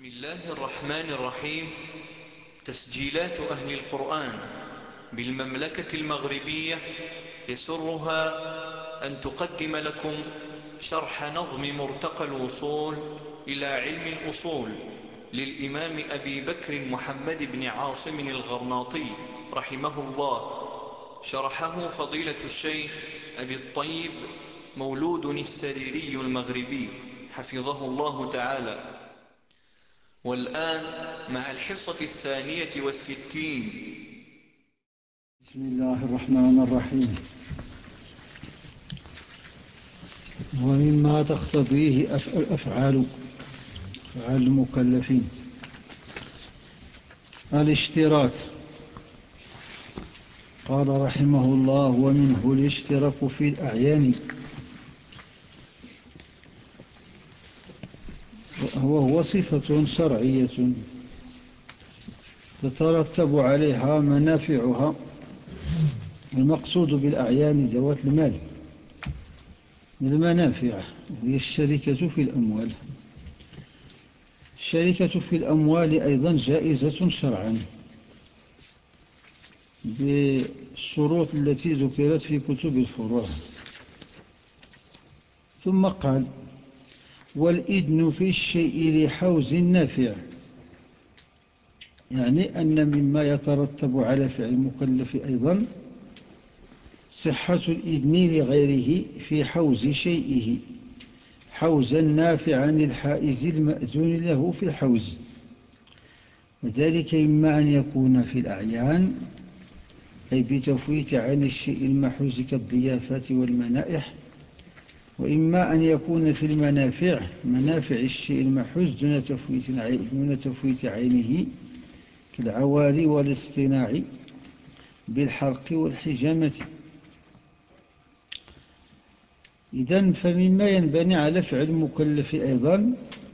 بسم الله الرحمن الرحيم. تسجيلات أهل القرآن بالمملكة المغربية يسرها أن تقدم لكم شرح نظم مرتقى الوصول إلى علم الأصول للإمام أبي بكر محمد بن عاصم الغرناطي رحمه الله. شرحه فضيلة الشيخ أبي الطيب مولود السريري المغربي حفظه الله تعالى. والآن مع الحصة 62. بسم الله الرحمن الرحيم. ومما تقتضيه أفعال المكلفين الاشتراك. قال رحمه الله: ومنه الاشتراك في الأعيان، وهو صفة شرعية تترتب عليها منافعها. المقصود بالأعيان ذوات المال من المنافع، وهي الشركة في الأموال. الشركة في الأموال أيضا جائزة شرعا بالشروط التي ذكرت في كتب الفروع. ثم قال: والإذن في الشيء لحوز نافع، يعني أن مما يترتب على فعل المكلف أيضا صحة الإذن لغيره في حوز شيئه حوزا نافعا للحائز المأذون له في الحوز. وذلك إما أن يكون في الأعيان، أي بتفويت عن الشيء المحوز كالضيافات والمنائح، وإما أن يكون في المنافع، منافع الشيء المحوز دون تفويت عينه كالعوالي والاصطناع بالحرق والحجامة. إذن فمما ينبني على فعل المكلف أيضا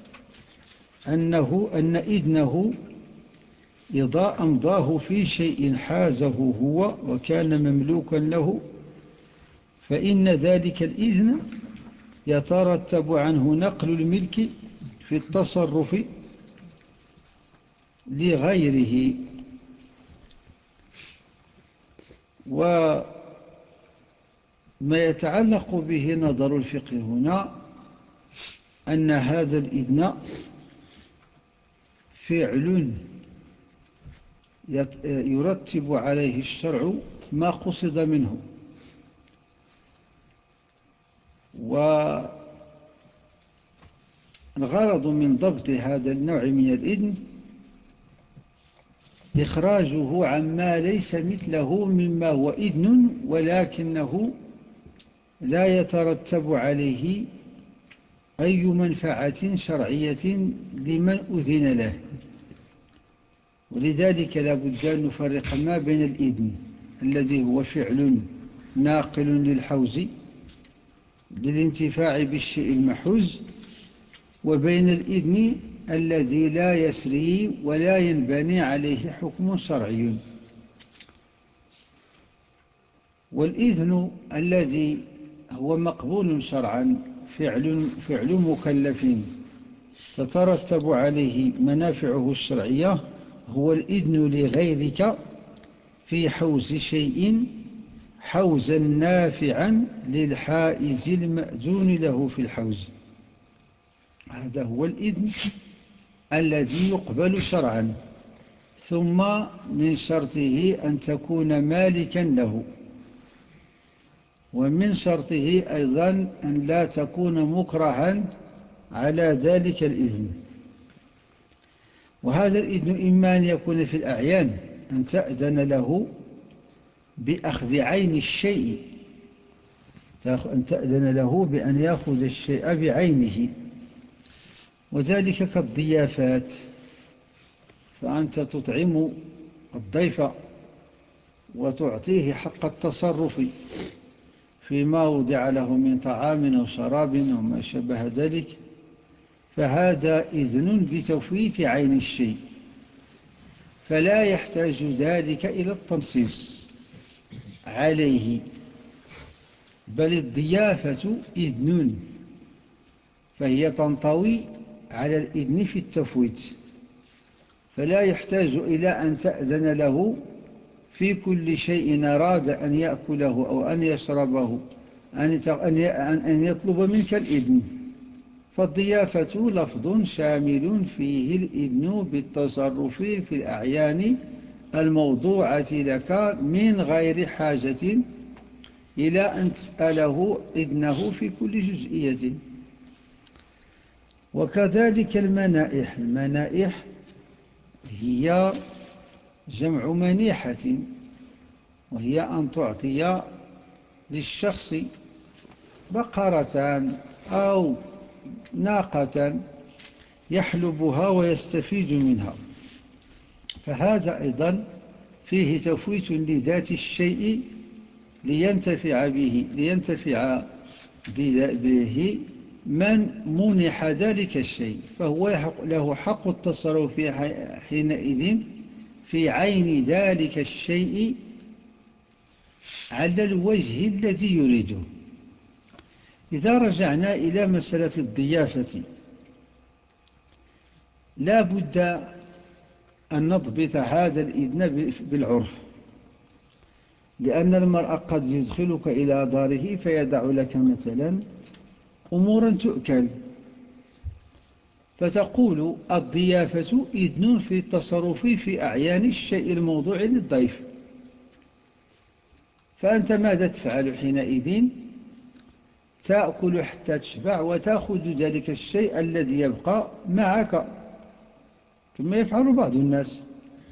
أن إذنه إذا أمضاه في شيء حازه هو وكان مملوكا له، فإن ذلك الإذن يترتب عنه نقل الملك في التصرف لغيره. وما يتعلق به نظر الفقه هنا أن هذا الإذن فعل يرتب عليه الشرع ما قصد منه. والغرض من ضبط هذا النوع من الإذن إخراجه عما ليس مثله مما هو إذن ولكنه لا يترتب عليه أي منفعة شرعية لمن أذن له. ولذلك لا بد أن نفرق ما بين الإذن الذي هو فعل ناقل للحوز للانتفاع بالشيء المحوز، وبين الإذن الذي لا يسري ولا ينبني عليه حكم شرعي. والإذن الذي هو مقبول شرعا فعل مكلف تترتب عليه منافعه الشرعية، هو الإذن لغيرك في حوز شيء حوزا نافعا للحائز المأذون له في الحوز. هذا هو الإذن الذي يقبل شرعا. ثم من شرطه أن تكون مالكا له، ومن شرطه أيضا أن لا تكون مكرها على ذلك الإذن. وهذا الإذن إما أن يكون في الأعيان، أن تأذن له بأخذ عين الشيء، أن تأذن له بأن يأخذ الشيء بعينه، وذلك كالضيافات، فأنت تطعم الضيف وتعطيه حق التصرف فيما وضع له من طعام أو شراب وما شابه ذلك، فهذا إذن بتفويت عين الشيء، فلا يحتاج ذلك إلى التنصيص عليه، بل الضيافة إذن، فهي تنطوي على الإذن في التفويت. فلا يحتاج إلى أن تأذن له في كل شيء أراد أن يأكله أو أن يشربه، أن يطلب منك الإذن. فالضيافة لفظ شامل فيه الإذن بالتصرف في الأعيان الموضوعة لك من غير حاجة إلى أن تسأله إذنه في كل جزئية. وكذلك المنائح. المنائح هي جمع منيحة، وهي أن تعطي للشخص بقرة أو ناقة يحلبها ويستفيد منها، فهذا أيضا فيه تفويت لذات الشيء لينتفع به من منح ذلك الشيء، فهو له حق التصرف حينئذ في عين ذلك الشيء على الوجه الذي يريده. إذا رجعنا إلى مسألة الضيافة، لا بد أن نضبط هذا الإذن بالعرف، لأن المرء قد يدخلك إلى داره فيدع لك مثلا أمورا تؤكل، فتقول الضيافة إذن في التصرف في أعيان الشيء الموضوع للضيف. فأنت ماذا تفعل حينئذ؟ تأكل حتى تشبع وتأخذ ذلك الشيء الذي يبقى معك، كما يفعل بعض الناس.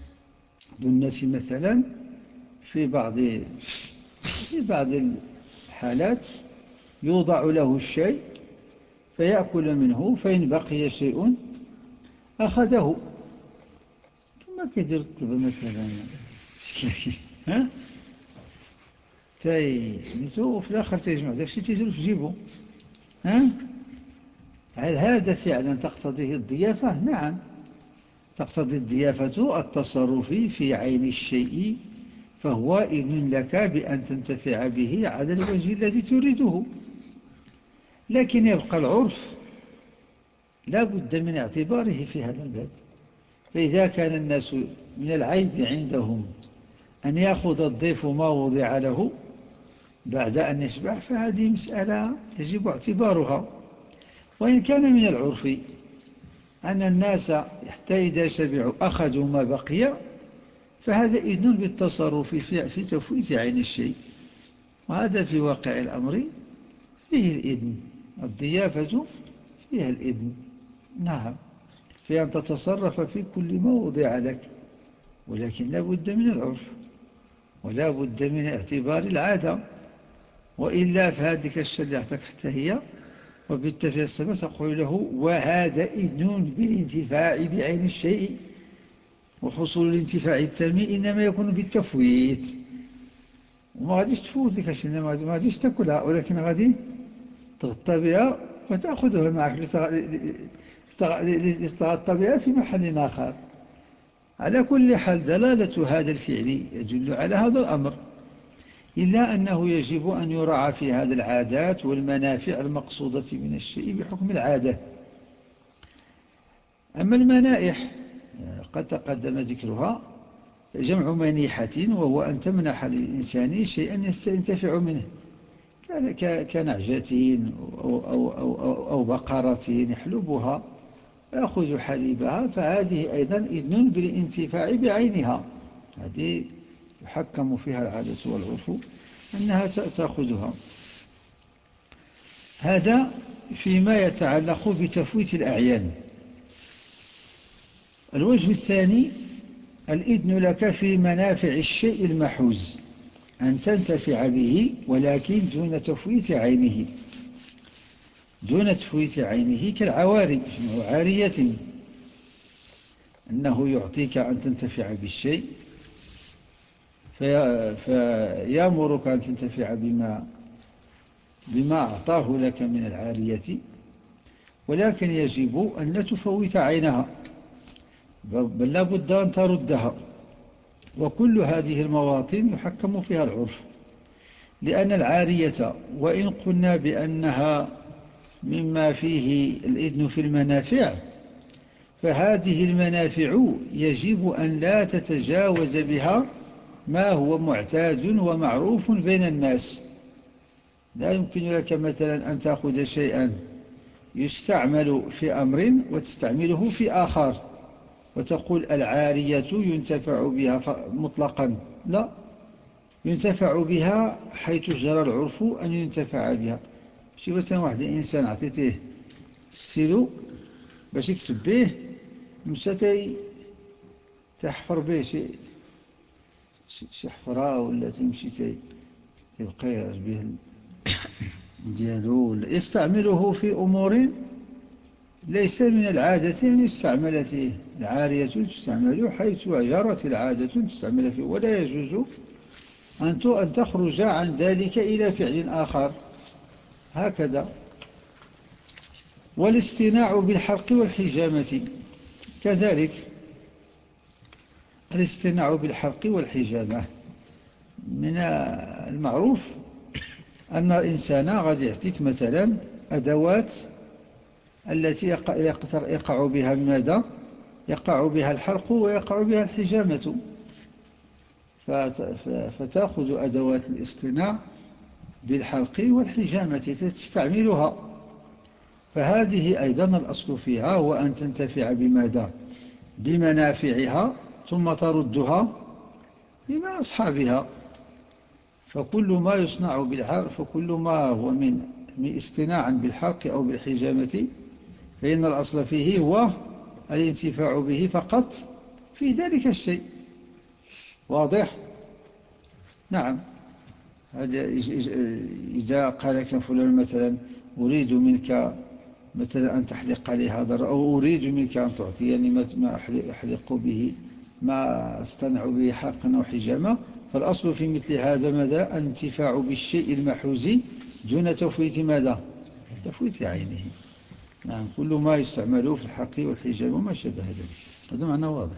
مثلا في بعض الحالات يوضع له الشيء فيأكل منه، فإن بقي شيء أخذه، كما كيدير الطلبة مثلا. ها وفي الآخر تيجمع ذاك الشيء تيجر في جيبه. هل هذا فعلا تقتضيه الضيافة؟ نعم، تقتضي الضيافة التصرف في عين الشيء، فهو إذن لك بأن تنتفع به على الوجه الذي تريده. لكن يبقى العرف لا بد من اعتباره في هذا الباب. فإذا كان الناس من العيب عندهم أن يأخذ الضيف ما وضع له بعد أن يشبع، فهذه مسألة يجب اعتبارها. وإن كان من العرف أن الناس حتى إذا شبعوا أخذوا ما بقي، فهذا إذن بالتصرف في تفويت عين الشيء، وهذا في واقع الأمر فيه الإذن. الضيافة فيها الإذن، نعم، في أن تتصرف في كل ما وضع لك، ولكن لا بد من العرف ولا بد من اعتبار العادة، وإلا فهذه الشريعة حتى هي وبالتفعيل السبب تقول له وهذا إذن بالانتفاع بعين الشيء، وحصول الانتفاع التام إنما يكون بالتفويت. وما غاديش تفوت لك الشيء، ما غاديش تاكلها، ولكن غادي تغطى بها وتأخذها معك لتغطى بها في محل آخر. على كل حال دلالة هذا الفعل يدل على هذا الأمر، إلا أنه يجب أن يراعى في هذا العادات والمنافع المقصودة من الشيء بحكم العادة. أما المنائح قد تقدم ذكرها، جمع منيحة، وهو أن تمنح للإنسان شيئا يستنتفع منه، كنعجة أو بقرة يحلبها ويأخذ حليبها، فهذه أيضا إذن بالانتفاع بعينها، هذه يحكم فيها العادة والعرف أنها تأخذها. هذا فيما يتعلق بتفويت الأعيان. الوجه الثاني الإذن لك في منافع الشيء المحوز، أن تنتفع به ولكن دون تفويت عينه. دون تفويت عينه كالعواري، جمع عارية، أنه يعطيك أن تنتفع بالشيء فيأمرك أن تنتفع بما أعطاه لك من العارية، ولكن يجب أن لا تفوت عينها، بل لا بد أن تردها. وكل هذه المواطن يحكم فيها العرف، لأن العارية وإن قلنا بأنها مما فيه الإذن في المنافع، فهذه المنافع يجب أن لا تتجاوز بها ما هو معتاد ومعروف بين الناس. لا يمكن لك مثلا أن تأخذ شيئا يستعمل في أمر وتستعمله في آخر وتقول العارية ينتفع بها مطلقا. لا، ينتفع بها حيث جرى العرف أن ينتفع بها. شي مثلا واحد الإنسان عطيته السيلو باش يكتب به، مشى تحفر به شي حفرة، ولا تمشي تبقى به ديالو، ولا يستعمله في أمور ليس من العادة أن يستعمل فيه. العارية تستعمل حيث جرت العادة تستعمل فيه، ولا يجوز أن تخرج عن ذلك إلى فعل آخر. هكذا. والاصطناع بالحرق والحجامة كذلك. الاصطناع بالحرق والحجامة من المعروف أن الإنسان غادي يعطيك مثلا أدوات التي يقع بها ماذا؟ يقع بها الحرق ويقع بها الحجامة، فتأخذ أدوات الاصطناع بالحرق والحجامة فتستعملها. فهذه أيضا الأصل فيها هو أن تنتفع بماذا؟ بمنافعها ثم تردها إلى أصحابها. فكل ما يصنع بالحرق، فكل ما هو من اصطناعا بالحرق أو بالحجامة، فإن الأصل فيه هو الانتفاع به فقط في ذلك الشيء. واضح؟ نعم. هذا إذا قال لك فلان مثلا أريد منك مثلا أن تحلق لي هذا، أو أريد منك أن تعطيني ما أحلق به، ما أصطنع به حرقا أو حجامة، فالأصل في مثل هذا ماذا؟ الانتفاع بالشيء المحوز دون تفويت ماذا؟ تفويت عينه. نعم، كل ما يستعمل في الحرق والحجامة وما شابه ذلك. هذا معنى واضح.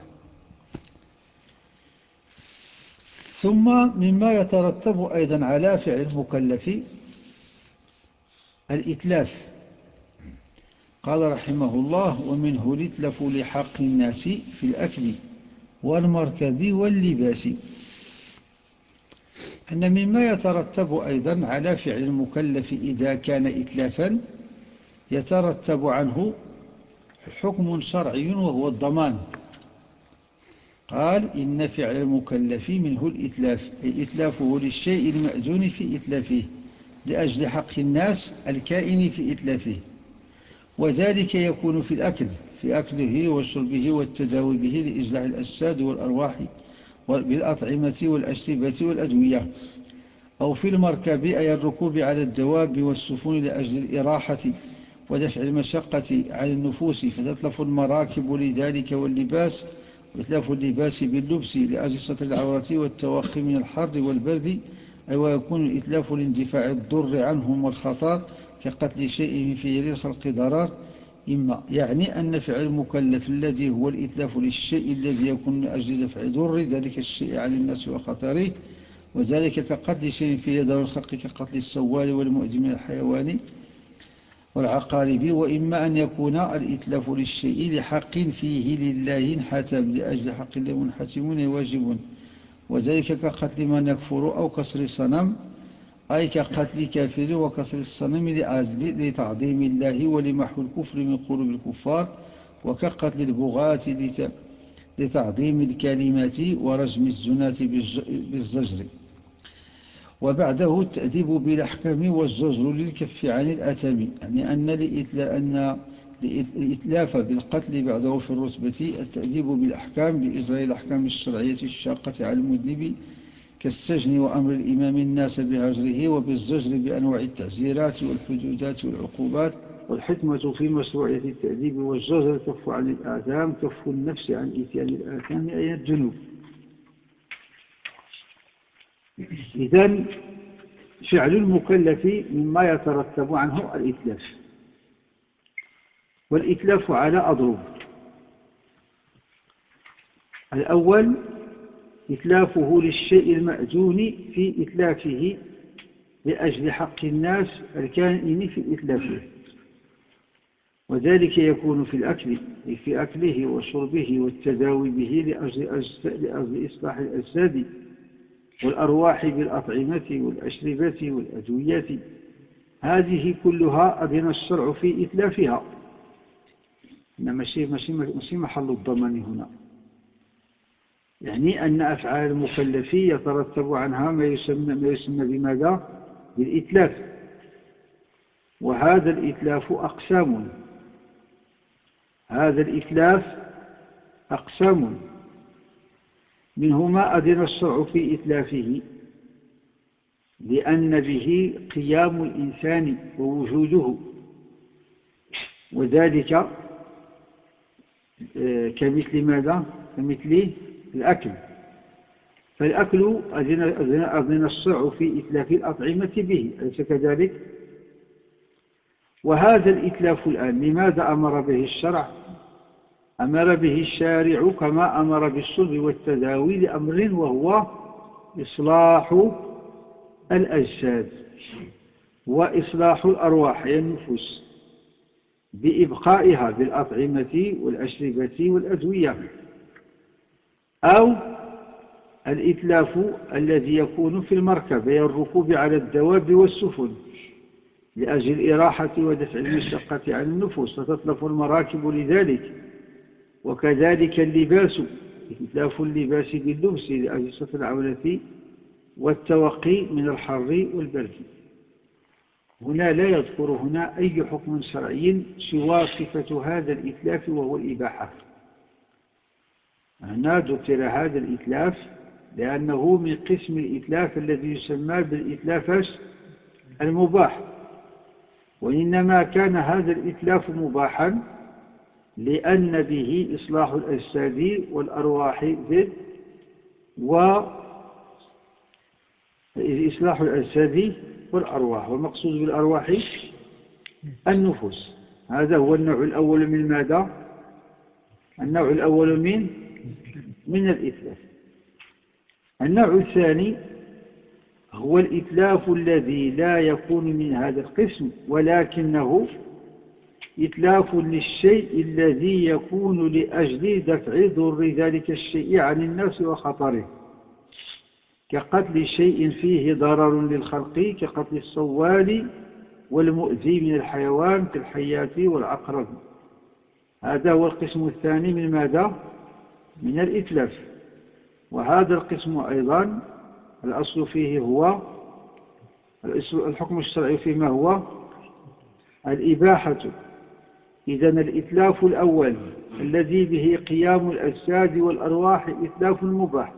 ثم مما يترتب أيضا على فعل المكلف الإتلاف. قال رحمه الله: ومنه الإتلاف لحق الناس في الأكل والمركب واللباس. أن مما يترتب أيضا على فعل المكلف إذا كان إتلافا يترتب عنه حكم شرعي وهو الضمان. قال: إن فعل المكلف منه الإتلاف، أي إتلافه للشيء المأذون في إتلافه لأجل حق الناس الكائن في إتلافه، وذلك يكون في الأكل، في أكله وشربه والتداوي به لإجلاع الأجساد والأرواح بالأطعمة والأشربة والأدوية، أو في المركب أي الركوب على الدواب والسفن لأجل الإراحة ودفع المشقة عن النفوس، فتتلف المراكب لذلك، واللباس وإتلاف اللباس باللبس لأجل ستر العورة والتوقي من الحر والبرد، أي ويكون الإتلاف لاندفاع الضر عنهم والخطر كقتل شيء في يد الخلق ضرر. إما يعني أن فعل المكلف الذي هو الإتلاف للشيء الذي يكون من أجل دفع ضر ذلك الشيء عن الناس وخطره، وذلك كقتل شيء في يد الخلق كقتل السوال والمؤذي من الحيوان والعقارب. وإما أن يكون الإتلاف للشيء لحق فيه لله انحتم لأجل حق الله منحتمون واجب، وذلك كقتل من يكفر أو كسر صنم، أي كقتل كافر وكسر الصنم لأجل لتعظيم الله ولمحو الكفر من قلوب الكفار، وكقتل البغاة لتعظيم الكلمات ورجم الزناة بالزجر. وبعده التأديب بالأحكام والزجر للكف عن الأثم، يعني أن الإتلاف بالقتل بعده في الرتبة التأديب بالأحكام بإجراء الأحكام الشرعية الشاقة على المذنب كالسجن وأمر الإمام الناس بهجره، وبالزجر بأنواع التعزيرات والحدودات والعقوبات. والحكمة في مشروعية التأديب والزجر كف عن الآثام، كف النفس عن إتيان الآثام أي الذنوب. إذن فعل المكلف مما يترتب عنه الإتلاف، والإتلاف على أضرب. الأول إتلافه للشيء المأذون في إتلافه لأجل حق الناس الكائن في إتلافه، وذلك يكون في الأكل، في أكله وشربه والتداوي به لأجل إصلاح الأجساد والأرواح بالأطعمة والأشربة والأدوية. هذه كلها أذن الشرع في إتلافها. ماشي محل الضمان هنا، يعني أن أفعال المكلف يترتب عنها ما يسمى بماذا؟ بالإتلاف. وهذا الإتلاف أقسام، هذا الإتلاف أقسام، منه ما أذن الشرع في إتلافه لأن به قيام الإنسان ووجوده، وذلك كمثل ماذا؟ كمثل الأكل. فالأكل أذن الشرع في إتلاف الأطعمة به، أليس كذلك؟ وهذا الإتلاف الآن لماذا أمر به الشرع؟ أمر به الشارع كما أمر بالشرب والتداوي لأمر وهو إصلاح الأجساد وإصلاح الأرواح أي النفوس بإبقائها بالأطعمة والأشربة والأدوية. أو الإتلاف الذي يكون في المركب هي الركوب على الدواب والسفن لأجل الإراحة ودفع المشقة عن النفوس فتتلف المراكب لذلك. وكذلك اللباس، إتلاف اللباس باللبس لأجل ستر العورة والتوقي من الحر والبرد. هنا لا يذكر هنا أي حكم شرعي سوى صفة هذا الإتلاف وهو الإباحة. هنا ذكر هذا الإتلاف لأنه من قسم الإتلاف الذي يسمى بالإتلاف المباح، وإنما كان هذا الإتلاف مباحا لأن به إصلاح الأجساد والأرواح وإصلاح الأجساد والأرواح، والمقصود بالأرواح النفوس. هذا هو النوع الأول من ماذا؟ النوع الأول من الإتلاف. النوع الثاني هو الإتلاف الذي لا يكون من هذا القسم ولكنه إتلاف للشيء الذي يكون لأجل دفع ضر ذلك الشيء عن الناس وخطره، كقتل شيء فيه ضرر للخلق كقتل الصوال والمؤذي من الحيوان كالحيات والعقرب. هذا هو القسم الثاني من ماذا؟ من الإتلاف. وهذا القسم أيضا الأصل فيه هو الحكم الشرعي فيما هو الإباحة. إذن الإتلاف الأول الذي به قيام الأجساد والأرواح إتلاف مباح.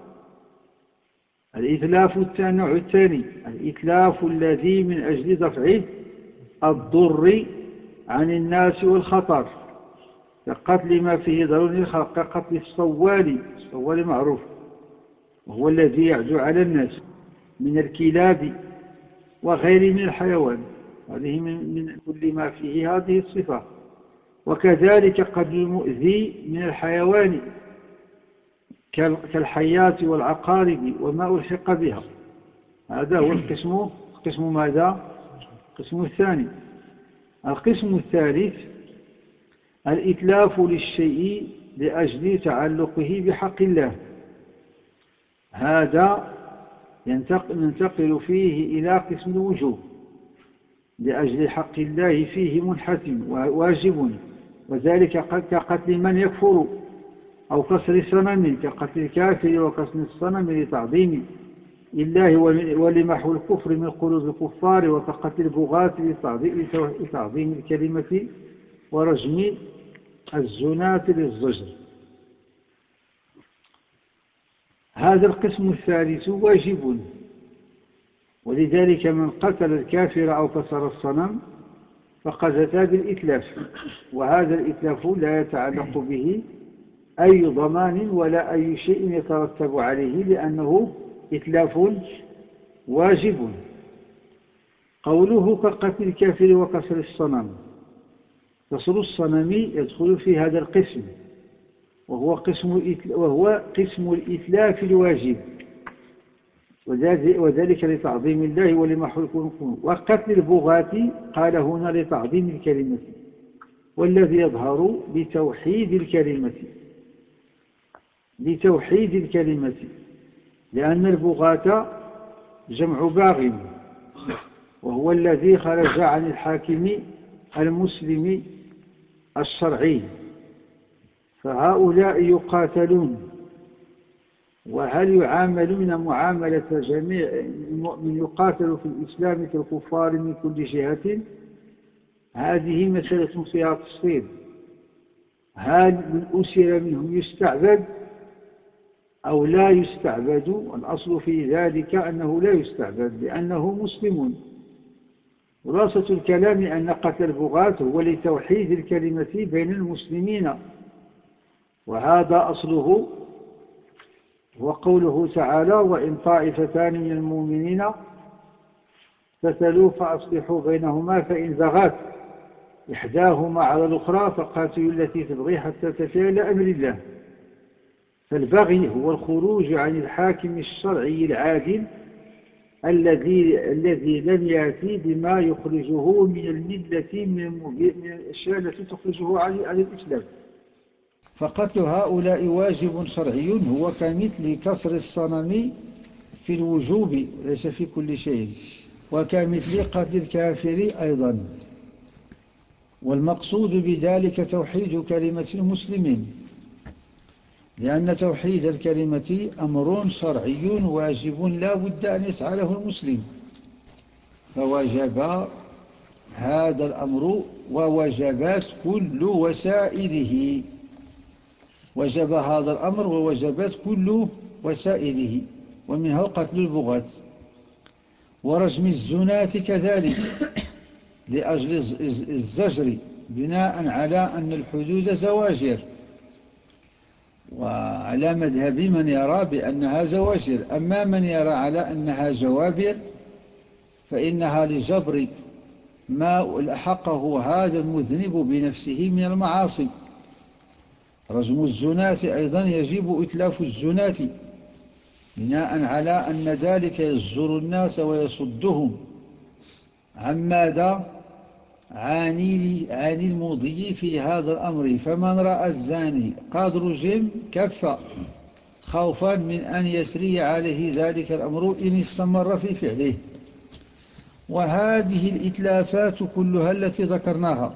الإتلاف النوع الثاني الإتلاف الذي من أجل دفع الضر عن الناس والخطر كقتل ما فيه ضرر للخلق كقتل الصوال معروف وهو الذي يعدو على الناس من الكلاب وغير من الحيوان، هذه من كل ما فيه هذه الصفة. وكذلك قتل المؤذي من الحيوان كالحيات والعقارب وما ألحق بها. هذا هو القسم ماذا؟ القسم الثاني. القسم الثالث الإتلاف للشيء لأجل تعلقه بحق الله. هذا ننتقل فيه إلى قسم الوجوب لأجل حق الله فيه منحتم وواجب، وذلك كقتل من يكفر أو كسر صنم كقتل الكافر وكسر الصنم لتعظيم الله ولمحو الكفر من قلوب الكفار، وكقتل البغاة لتعظيم الكلمة ورجم الزناة للزجر. هذا القسم الثالث واجب، ولذلك من قتل الكافر أو كسر الصنم فقد أتى بالإتلاف، وهذا الإتلاف لا يتعلق به أي ضمان ولا أي شيء يترتب عليه لأنه إتلاف واجب. قوله كقتل الكافر وكسر الصنم، كسر الصنم يدخل في هذا القسم وهو قسم الإتلاف الواجب، وذلك لتعظيم الله ولمحو الكفر. وقتل البغاة قال هنا لتعظيم الكلمة، والذي يظهر بتوحيد الكلمة، لأن البغاة جمع باغ، وهو الذي خرج عن الحاكم المسلم الشرعي، فهؤلاء يقاتلون. وهل يعاملون معاملة جميع من يقاتل في الإسلام كالكفار من كل جهة؟ هذه مسألة فيها تفصيل. هل من أسر منهم يستعبد أو لا يستعبد؟ الأصل في ذلك أنه لا يستعبد لأنه مسلم. خلاصة الكلام أن قتل البغاة هو لتوحيد الكلمة بين المسلمين، وهذا أصله وقوله تعالى: وإن طائفتان من المؤمنين اقتتلوا فأصلحوا بينهما فإن بغت إحداهما على الأخرى فقاتلوا التي تبغي حتى تفيء إلى أمر الله. فالبغي هو الخروج عن الحاكم الشرعي العادل الذي لم يأتي بما يخرجه من الملة من الأشياء التي تخرجه عن الإسلام. فقتل هؤلاء واجب شرعي هو كمثل كسر الصنم في الوجوب ليس في كل شيء، وكمثل قتل الكافر أيضا. والمقصود بذلك توحيد كلمة المسلمين، لأن توحيد الكلمة أمر شرعي واجب لا بد أن يسعى له المسلم، فوجب هذا الأمر ووجبت كل وسائله. وجب هذا الأمر ووجبت كل وسائله، ومنها قتل البغاة. ورجم الزناة كذلك لأجل الزجر، بناء على أن الحدود زواجر، وعلى مذهب من يرى بأنها زواجر. أما من يرى على أنها جوابر فإنها لجبر ما ألحقه هذا المذنب بنفسه من المعاصي. رجم الزناة أيضا يجب إتلاف الزناة، بناء على أن ذلك يزجر الناس ويصدهم عن ماذا؟ عن المضي في هذا الأمر. فمن رأى الزاني قد رجم كف، خوفا من أن يسري عليه ذلك الأمر إن استمر في فعله. وهذه الإتلافات كلها التي ذكرناها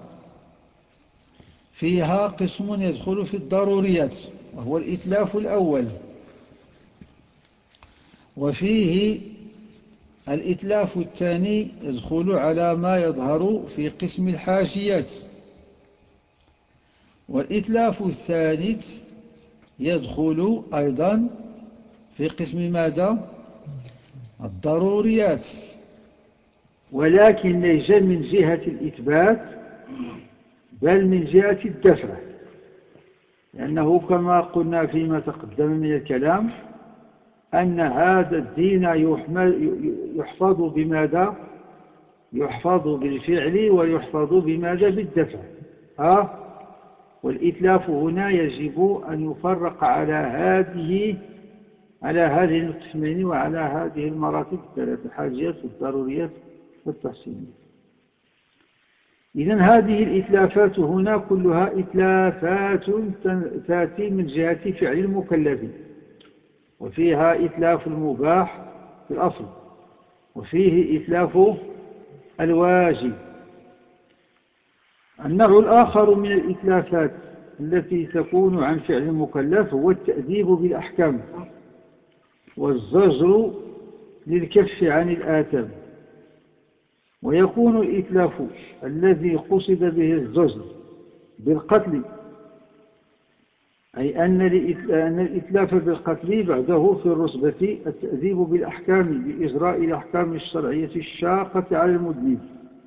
فيها قسم يدخل في الضروريات، وهو الإتلاف الأول، وفيه الإتلاف الثاني يدخل على ما يظهر في قسم الحاجيات، والإتلاف الثالث يدخل أيضا في قسم ماذا؟ الضروريات. ولكن ليس من جهة الإثبات بل من جهة الدفع، لأنه كما قلنا فيما تقدم من الكلام أن هذا الدين يحفظ بماذا؟ يحفظ بالفعل ويحفظ بماذا؟ بالدفع. والإتلاف هنا يجب أن يفرق على هذه القسمين وعلى هذه المراتب الثلاث: الحاجيات والضروريات والتحسينية. إذن هذه الإتلافات هنا كلها إتلافات تأتي من جهة فعل المكلف، وفيها إتلاف المباح في الأصل، وفيه إتلاف الواجب. النوع الآخر من الإتلافات التي تكون عن فعل المكلف هو التأديب بالأحكام والزجر للكف عن الآثام. ويكون الإتلاف الذي قصد به الزجر بالقتل، أي أن الإتلاف بالقتل بعده في الرتبة التأديب بالأحكام بإجراء الأحكام الشرعية الشاقة على المذنب،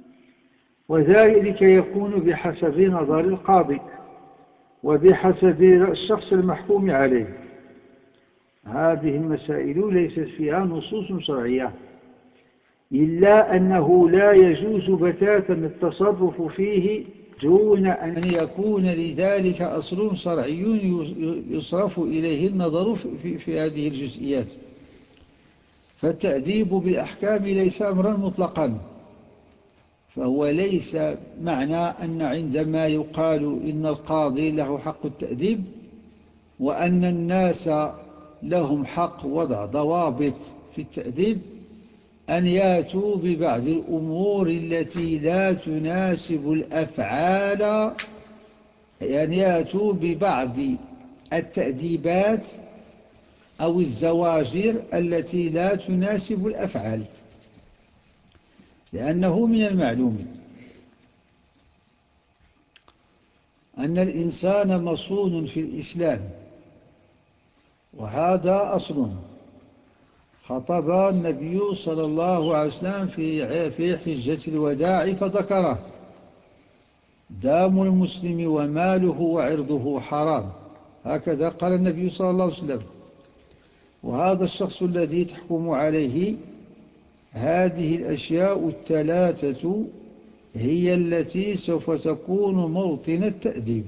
وذلك يكون بحسب نظر القاضي وبحسب الشخص المحكوم عليه. هذه المسائل ليست فيها نصوص شرعية، إلا أنه لا يجوز بتاتا التصرف فيه دون أن يكون لذلك أصل شرعي يصرف إليه النظر في هذه الجزئيات. فالتأديب بالأحكام ليس أمرا مطلقا، فهو ليس معنى أن عندما يقال إن القاضي له حق التأديب وأن الناس لهم حق وضع ضوابط في التأديب أن يأتوا ببعض الأمور التي لا تناسب الأفعال، يعني يأتوا ببعض التأديبات أو الزواجر التي لا تناسب الأفعال، لأنه من المعلوم أن الإنسان مصون في الإسلام، وهذا أصل خطب النبي صلى الله عليه وسلم في حجة الوداع فذكره: دام المسلم وماله وعرضه حرام. هكذا قال النبي صلى الله عليه وسلم. وهذا الشخص الذي تحكم عليه هذه الأشياء الثلاثة هي التي سوف تكون موطن التأديب،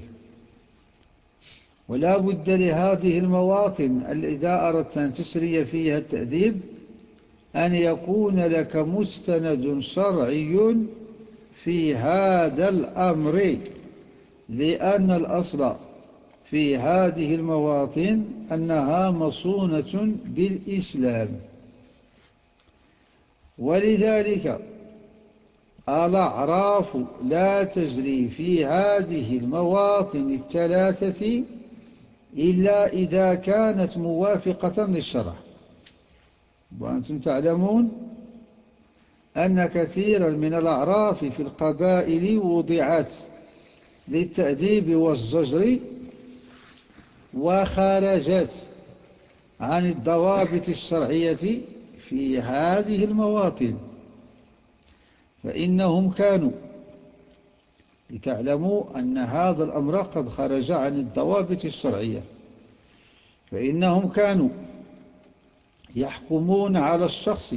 ولا بد لهذه المواطن إذا أردت أن تسري فيها التأديب أن يكون لك مستند شرعي في هذا الأمر، لأن الأصل في هذه المواطن أنها مصونة بالإسلام. ولذلك الأعراف لا تجري في هذه المواطن الثلاثة إلا إذا كانت موافقة للشرع. وأنتم تعلمون أن كثيرا من الأعراف في القبائل وضعت للتأديب والزجر وخرجت عن الضوابط الشرعية في هذه المواطن، فإنهم كانوا، لتعلموا أن هذا الأمر قد خرج عن الضوابط الشرعية، فإنهم كانوا يحكمون على الشخص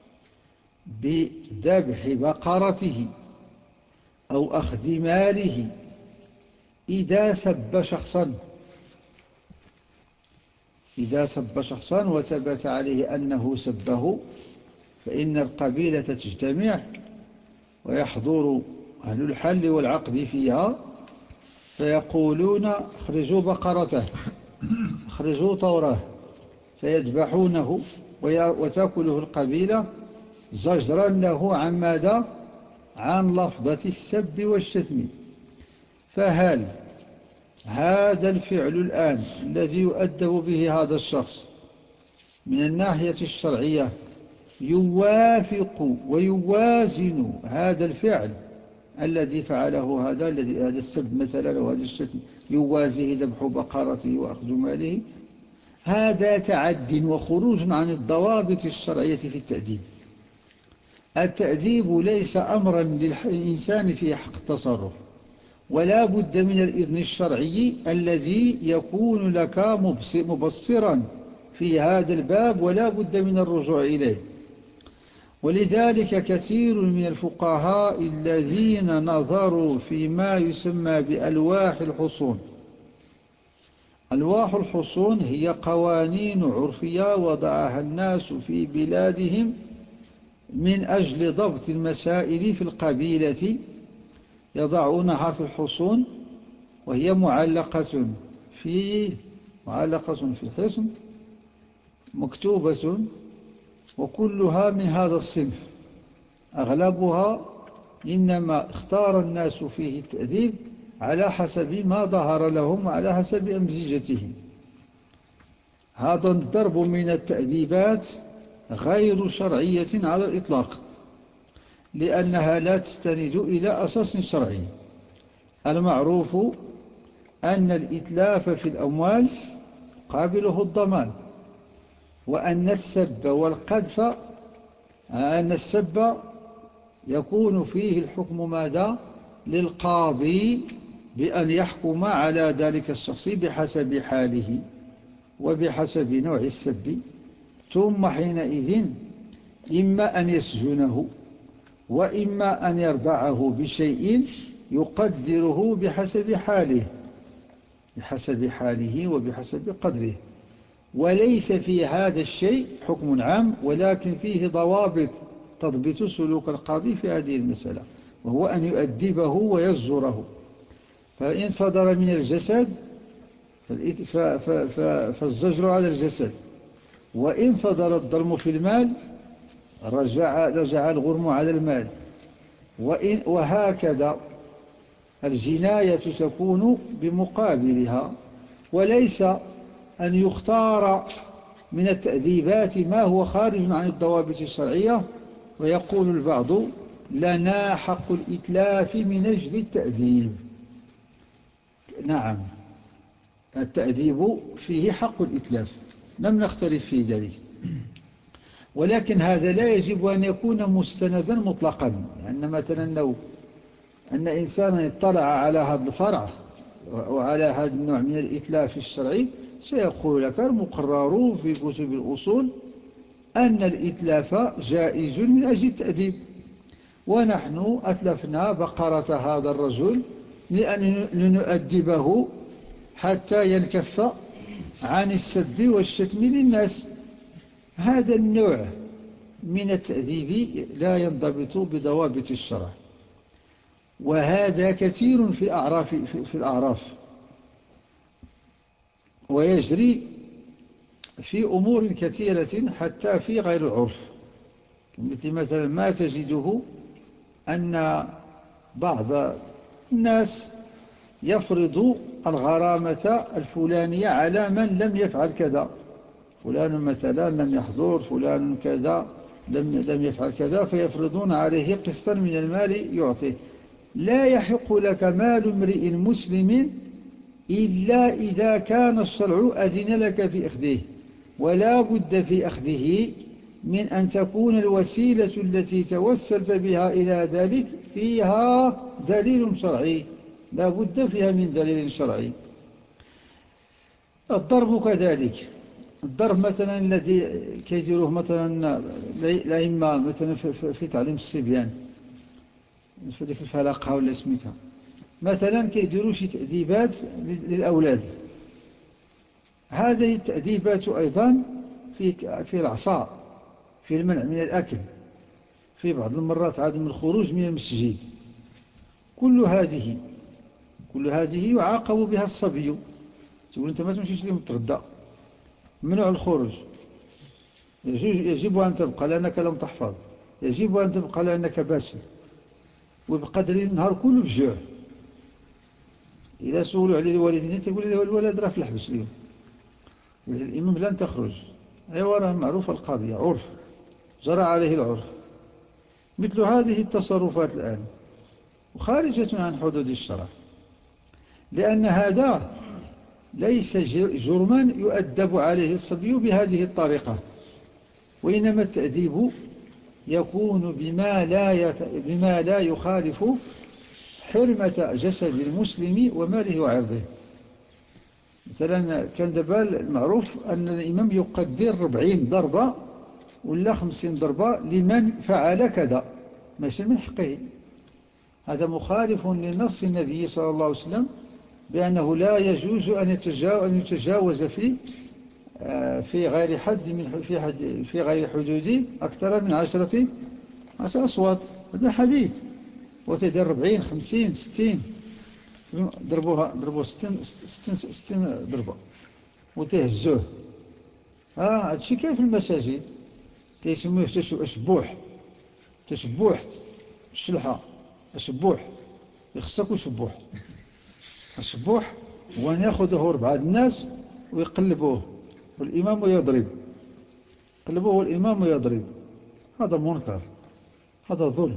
بذبح بقرته أو أخذ ماله إذا سب شخصا وثبت عليه أنه سبه، فإن القبيلة تجتمع ويحضر أهل الحل والعقد فيها فيقولون: اخرجوا بقرته، اخرجوا طوره، فيذبحونه وتأكله القبيلة زجرا له عن ماذا؟ عن لفظة السب والشتم. فهل هذا الفعل الآن الذي يؤدب به هذا الشخص من الناحية الشرعية يوافق ويوازن هذا الفعل الذي فعله هذا السب مثلا وهذا الشتم، يوازيه ذبح بقرته وأخذ ماله؟ هذا تعد وخروج عن الضوابط الشرعية في التأديب. التأديب ليس أمرا للإنسان في حق التصرف، ولا بد من الإذن الشرعي الذي يكون لك مبصرا في هذا الباب، ولا بد من الرجوع إليه. ولذلك كثير من الفقهاء الذين نظروا فيما يسمى بألواح الحصون. ألواح الحصون هي قوانين عرفية وضعها الناس في بلادهم من أجل ضبط المسائل في القبيلة، يضعونها في الحصون، وهي معلقة في الحصن مكتوبة، وكلها من هذا الصنف. أغلبها إنما اختار الناس فيه التأديب على حسب ما ظهر لهم وعلى حسب أمزجتهم. هذا الضرب من التأديبات غير شرعية على الإطلاق، لأنها لا تستند إلى أساس شرعي. المعروف أن الإتلاف في الأموال قابله الضمان، وأن السب والقذف، أن السب يكون فيه الحكم ماذا؟ للقاضي بأن يحكم على ذلك الشخص بحسب حاله وبحسب نوع السب، ثم حينئذ إما أن يسجنه وإما أن يرضعه بشيء يقدره بحسب حاله وبحسب قدره. وليس في هذا الشيء حكم عام، ولكن فيه ضوابط تضبط سلوك القاضي في هذه المسألة. وهو أن يؤدبه ويزجره. فإن صدر من الجسد فالزجر على الجسد، وإن صدر الظلم في المال رجع الغرم على المال، وهكذا الجناية تكون بمقابلها. وليس أن يختار من التأديبات ما هو خارج عن الضوابط الشرعية، ويقول البعض لنا حق الإتلاف من أجل التأديب. نعم، التأديب فيه حق الإتلاف، لم نختلف في ذلك، ولكن هذا لا يجب أن يكون مستندا مطلقا. لأن مثلا لو أن إنسانا اطلع على هذا الفرع وعلى هذا النوع من الإتلاف الشرعي سيقول لك المقرر في كتب الأصول أن الإتلاف جائز من أجل التأديب، ونحن أتلفنا بقرة هذا الرجل لأن نؤدبه حتى ينكف عن السب والشتم للناس. هذا النوع من التأديب لا ينضبط بضوابط الشرع، وهذا كثير في الأعراف، ويجري في أمور كثيرة حتى في غير العرف. مثلا ما تجده أن بعض الناس يفرض الغرامة الفلانية على من لم يفعل كذا، فلان مثلا لم يحضر، فلان كذا لم يفعل كذا، فيفرضون عليه قسطا من المال يعطيه. لا يحق لك مال امرئ مسلم إلا إذا كان الشرع أذن لك في أخذه، ولا بد في أخذه من أن تكون الوسيلة التي توسلت بها إلى ذلك فيها دليل شرعي، لا بد فيها من دليل شرعي. الضرب كذلك، الضرب مثلا الذي كيديروه مثلا الأئمة مثلا في تعليم الصبيان في ذيك الفلقة ولا سميتها، مثلا كيديروا شي تأديبات للأولاد. هذه التأديبات أيضا في العصا، في المنع من الأكل، في بعض المرات عدم الخروج من المسجد. كل هذه يعاقب بها الصبي. تقول أنت ما تمشيش اليوم تغدى، ممنوع الخروج، يجب أن تبقى لأنك لم تحفظ، يجب أن تبقى لأنك باسل، ويبقى دليل النهار كله بجوع. إذا سولوا عليه الوالدين تقول له الولد راه في الحبس اليوم، الإمام لن تخرج. أيوة راه معروف القضية، عرف جرى عليه العرف. مثل هذه التصرفات الآن خارجة عن حدود الشرع، لأن هذا ليس جرما يؤدب عليه الصبي بهذه الطريقة، وإنما التأديب يكون بما لا يخالف حرمة جسد المسلم وماله وعرضه. مثلا كان دابا المعروف أن الإمام يقدر 40 ضربة ولا 50 ضربة لمن فعل كذا، ماشي من حقه. هذا مخالف لنص النبي صلى الله عليه وسلم بأنه لا يجوز أن يتجاوز في غير في غير حدود أكثر من 10 أصوات. هذا حديث. وتدير 40 50 60 ضربوه 60 ضربة وتهزوه. هذا الشيء كاين في المساجد كيسموه تشبوح الشلحة، الشبوح يخصك وشبوح. الشبوح هو أن يأخذه 4 الناس ويقلبوه والإمام يضرب، قلبوه والإمام يضرب. هذا منكر، هذا ظلم.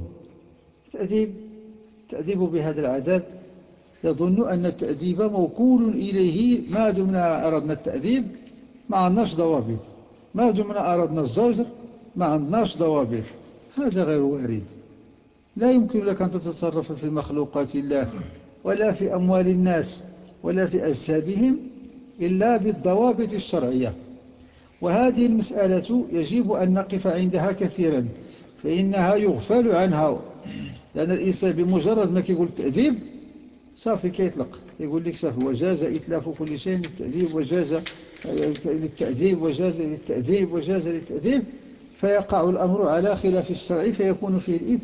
تأديب بهذا العذاب يظن أن التأديب موكول إليه. ما دمنا أردنا التأديب ما عندناش ضوابط، ما دمنا أردنا الزجر ما عندناش ضوابط. هذا غير وارد. لا يمكن لك أن تتصرف في مخلوقات الله ولا في أموال الناس ولا في أجسادهم إلا بالضوابط الشرعية. وهذه المسألة يجب أن نقف عندها كثيرا، فإنها يغفل عنها. لأن الإنسان بمجرد ما كيقول التأديب صافي كيطلق، يقول لك صافي وجاز إتلاف كل شيء للتأديب، وجاز للتأديب، وجاز للتأديب، وجاز للتأديب، فيقع الأمر على خلاف الشرع، فيكون فيه الإثم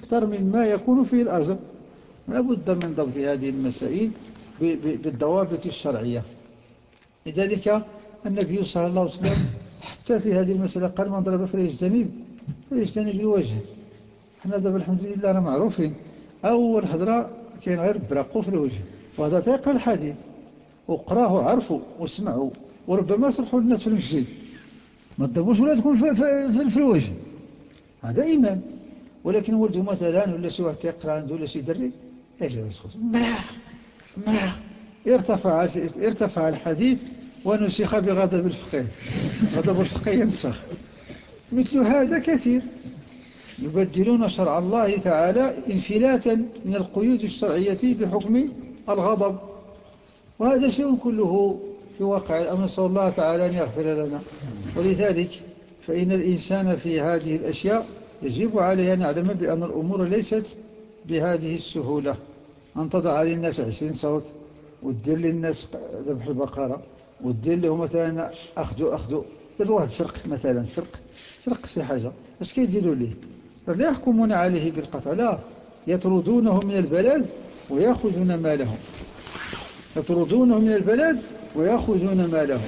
أكثر مما يكون فيه الأجر. لا بد من ضبط هذه المسائل بالضوابط الشرعية. لذلك النبي صلى الله عليه وسلم حتى في هذه المسألة قال من ضرب فليجتنب الوجه. احنا دابا الحمد لله راه معروفين، أول هضرة كاين غير برقوا في الوجه، وهذا تيقرا الحديث وقراه عرفوا وسمعوا، وربما صرحوا الناس في المسجد ما تضربوش ولادكم في الوجه، هذا إيمان. ولكن ولده مثلا ولا شي واحد تيقرا عنده ولا شي دري اجي يسكت مرح ارتفع الحديث ونسخ بغضب الفقيه، غضب الفقيه ينسخ. مثل هذا كثير يبدلون شرع الله تعالى انفلاتا من القيود الشرعية بحكم الغضب، وهذا شيء كله في واقع الأمر. نسأل الله تعالى أن يغفر لنا. ولذلك فإن الإنسان في هذه الأشياء يجب عليه أن يعلم بأن الأمور ليست بهذه السهولة. أن تضع للناس 20 صوت وتدير للناس ذبح البقرة وتدير لهم مثلا أخذوا دابا واحد سرق مثلا، سرق شي حاجة، اش كيديروا ليه؟ لا يحكمون عليه بالقطع، لا، يطردونه من البلد ويأخذون مالهم، يطردونه من البلد ويأخذون مالهم.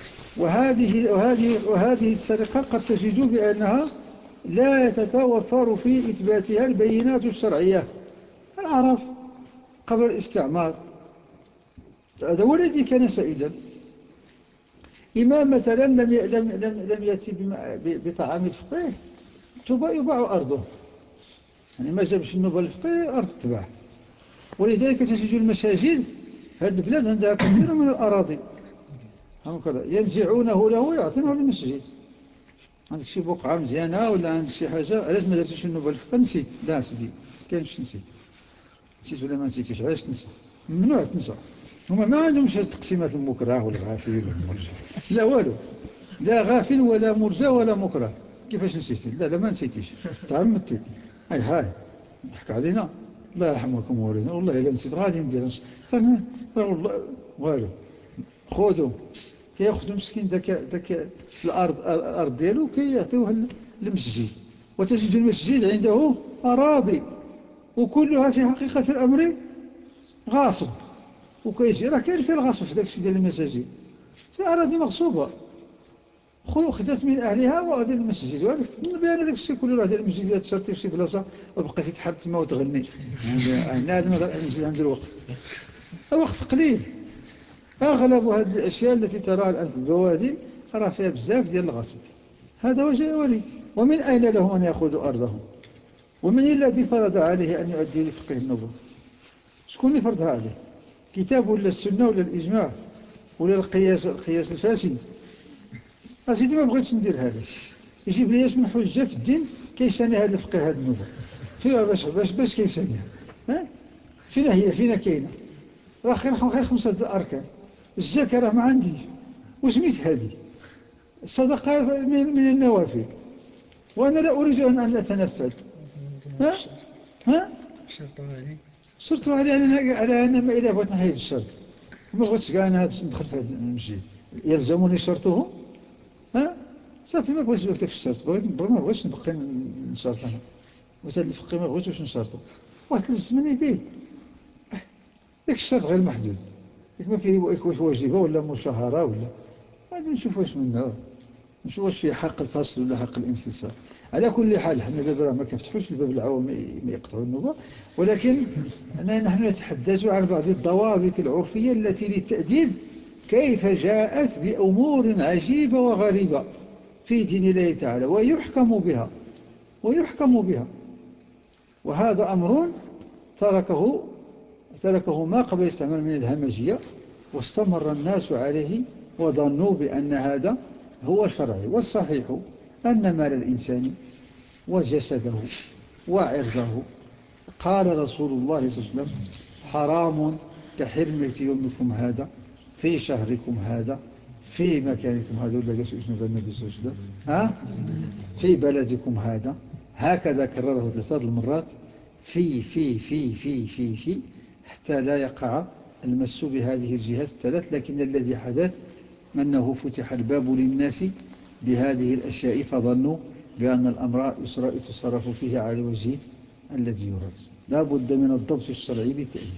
وهذه السرقة قد تجد بأنها لا يتوفر في إثباتها البينات الشرعية. العرب قبل الاستعمار هذا هو الذي كان سائدا. إمام مثلا لم يأتي بطعام الفقيه يباع أرضه، يعني ما جابش النوبة الفقيه أرض تباع. ولذلك تجد المساجد هذه البلاد عندها كثير من الأراضي ينزعونه له ويعطونه للمسجد. عندك شي بقعة مزيانة ولا عندك شي حاجة، علاش ما درتيش النوبة الفقيه؟ نسيت، لا سيدي كاينش نسيت ولا ما نسيتش، علاش تنسى؟ ممنوع تنسى. هما ما عندهمش تقسيمات المكره والغافل والمرجع، لا والو، لا غافل ولا مرجى ولا مكره. كيفاش نسيتي؟ لا ما نسيتيش، تعمدتي. هاي ضحك علينا، الله يرحمكم والدينا، والله الا نسيت غادي ندير والله والو. خذوا تياخذوا مسكين داك الارض ديالو كيعطيوها للمسجد، وتجد المسجد عنده اراضي وكلها في حقيقه الامر غاصب. وكيجي راه كاين فيه الغصب في داك الشيء ديال المساجد، في اراضي مغصوبه خذت من اهلها وغادي للمسجد، وهذاك بان داك الشيء كله راه ديال المسجد. الا تشرتي في شي بلاصه وبقيتي تحط تما وتغني، هنا هذا المسجد عنده الوقت قليل. اغلب هذه الاشياء التي تراها الان في البوادي راه فيها بزاف ديال الغصب. هذا وجه ولي. ومن اين لهم ان ياخذوا ارضهم؟ ومن الذي فرض عليه ان يؤدي لفقه النبوه؟ شكون اللي فرضها عليه؟ كتاب ولا السنه ولا الاجماع ولا القياس الفاسد؟ أسيدي ما بغيتش ندير هذا، يجيب لي من حجة في الدين كيساني هذا الفقه هذا النوبة فيها باش كيسانيها؟ فينا هي فينا كاينة؟ راه غير 5 الأركان. الزكاة راه ما عندي، وسميت هذه الصدقة من النوافل، وأنا لا أريد أن أتنفذ. شرطوا علي على أن ما إذا بغيت نحيد الشرط وما بغيتش كاع أنا ندخل في هذا المسجد يلزمني شرطه. صافي ما بغيتش داك الشرط، ما بغيتش نبقى نشرط انا، وهذا الفقه ما بغيتوش نشرطه، واحد تلزمني به. داك الشرط غير محدود، ما فيه واش واجبه ولا مشاهره ولا غادي نشوف واش منه، نشوف واش فيه حق الفصل ولا حق الانفصال. على كل حال حنا دابا ما كنفتحوش الباب العوام ما يقطعوا النوبه، ولكن نحن نتحدث عن بعض الضوابط العرفيه التي للتأديب كيف جاءت بأمور عجيبة وغريبة في دين الله تعالى ويحكم بها. وهذا أمر تركه ما قبل الاستعمال من الهمجية، واستمر الناس عليه وظنوا بأن هذا هو شرعي. والصحيح أن مال الإنسان وجسده وعرضه قال رسول الله صلى الله عليه وسلم حرام كحرمة يومكم هذا في شهركم هذا في مكانكم هذا، ولا قاسوا اسمه النبي صلى الله عليه وسلم في بلدكم هذا. هكذا كرره 3 المرات في حتى لا يقع المس بهذه الجهات الثلاث. لكن الذي حدث أنه فتح الباب للناس بهذه الأشياء فظنوا بأن الأمر يتصرف فيه على وجه الذي يراد، لا بد من الضبط الشرعي للتأديب.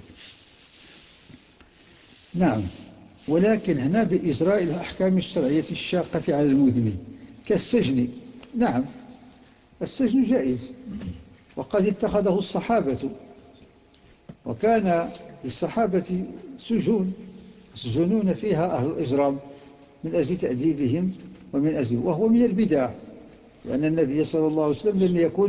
نعم، ولكن هنا بإجراء الأحكام الشرعية الشاقة على المذنب كالسجن. نعم، السجن جائز، وقد اتخذه الصحابة، وكان للصحابة سجون يسجنون فيها أهل الإجرام من أجل تأديبهم وهو من البدع، لأن النبي صلى الله عليه وسلم لم يكن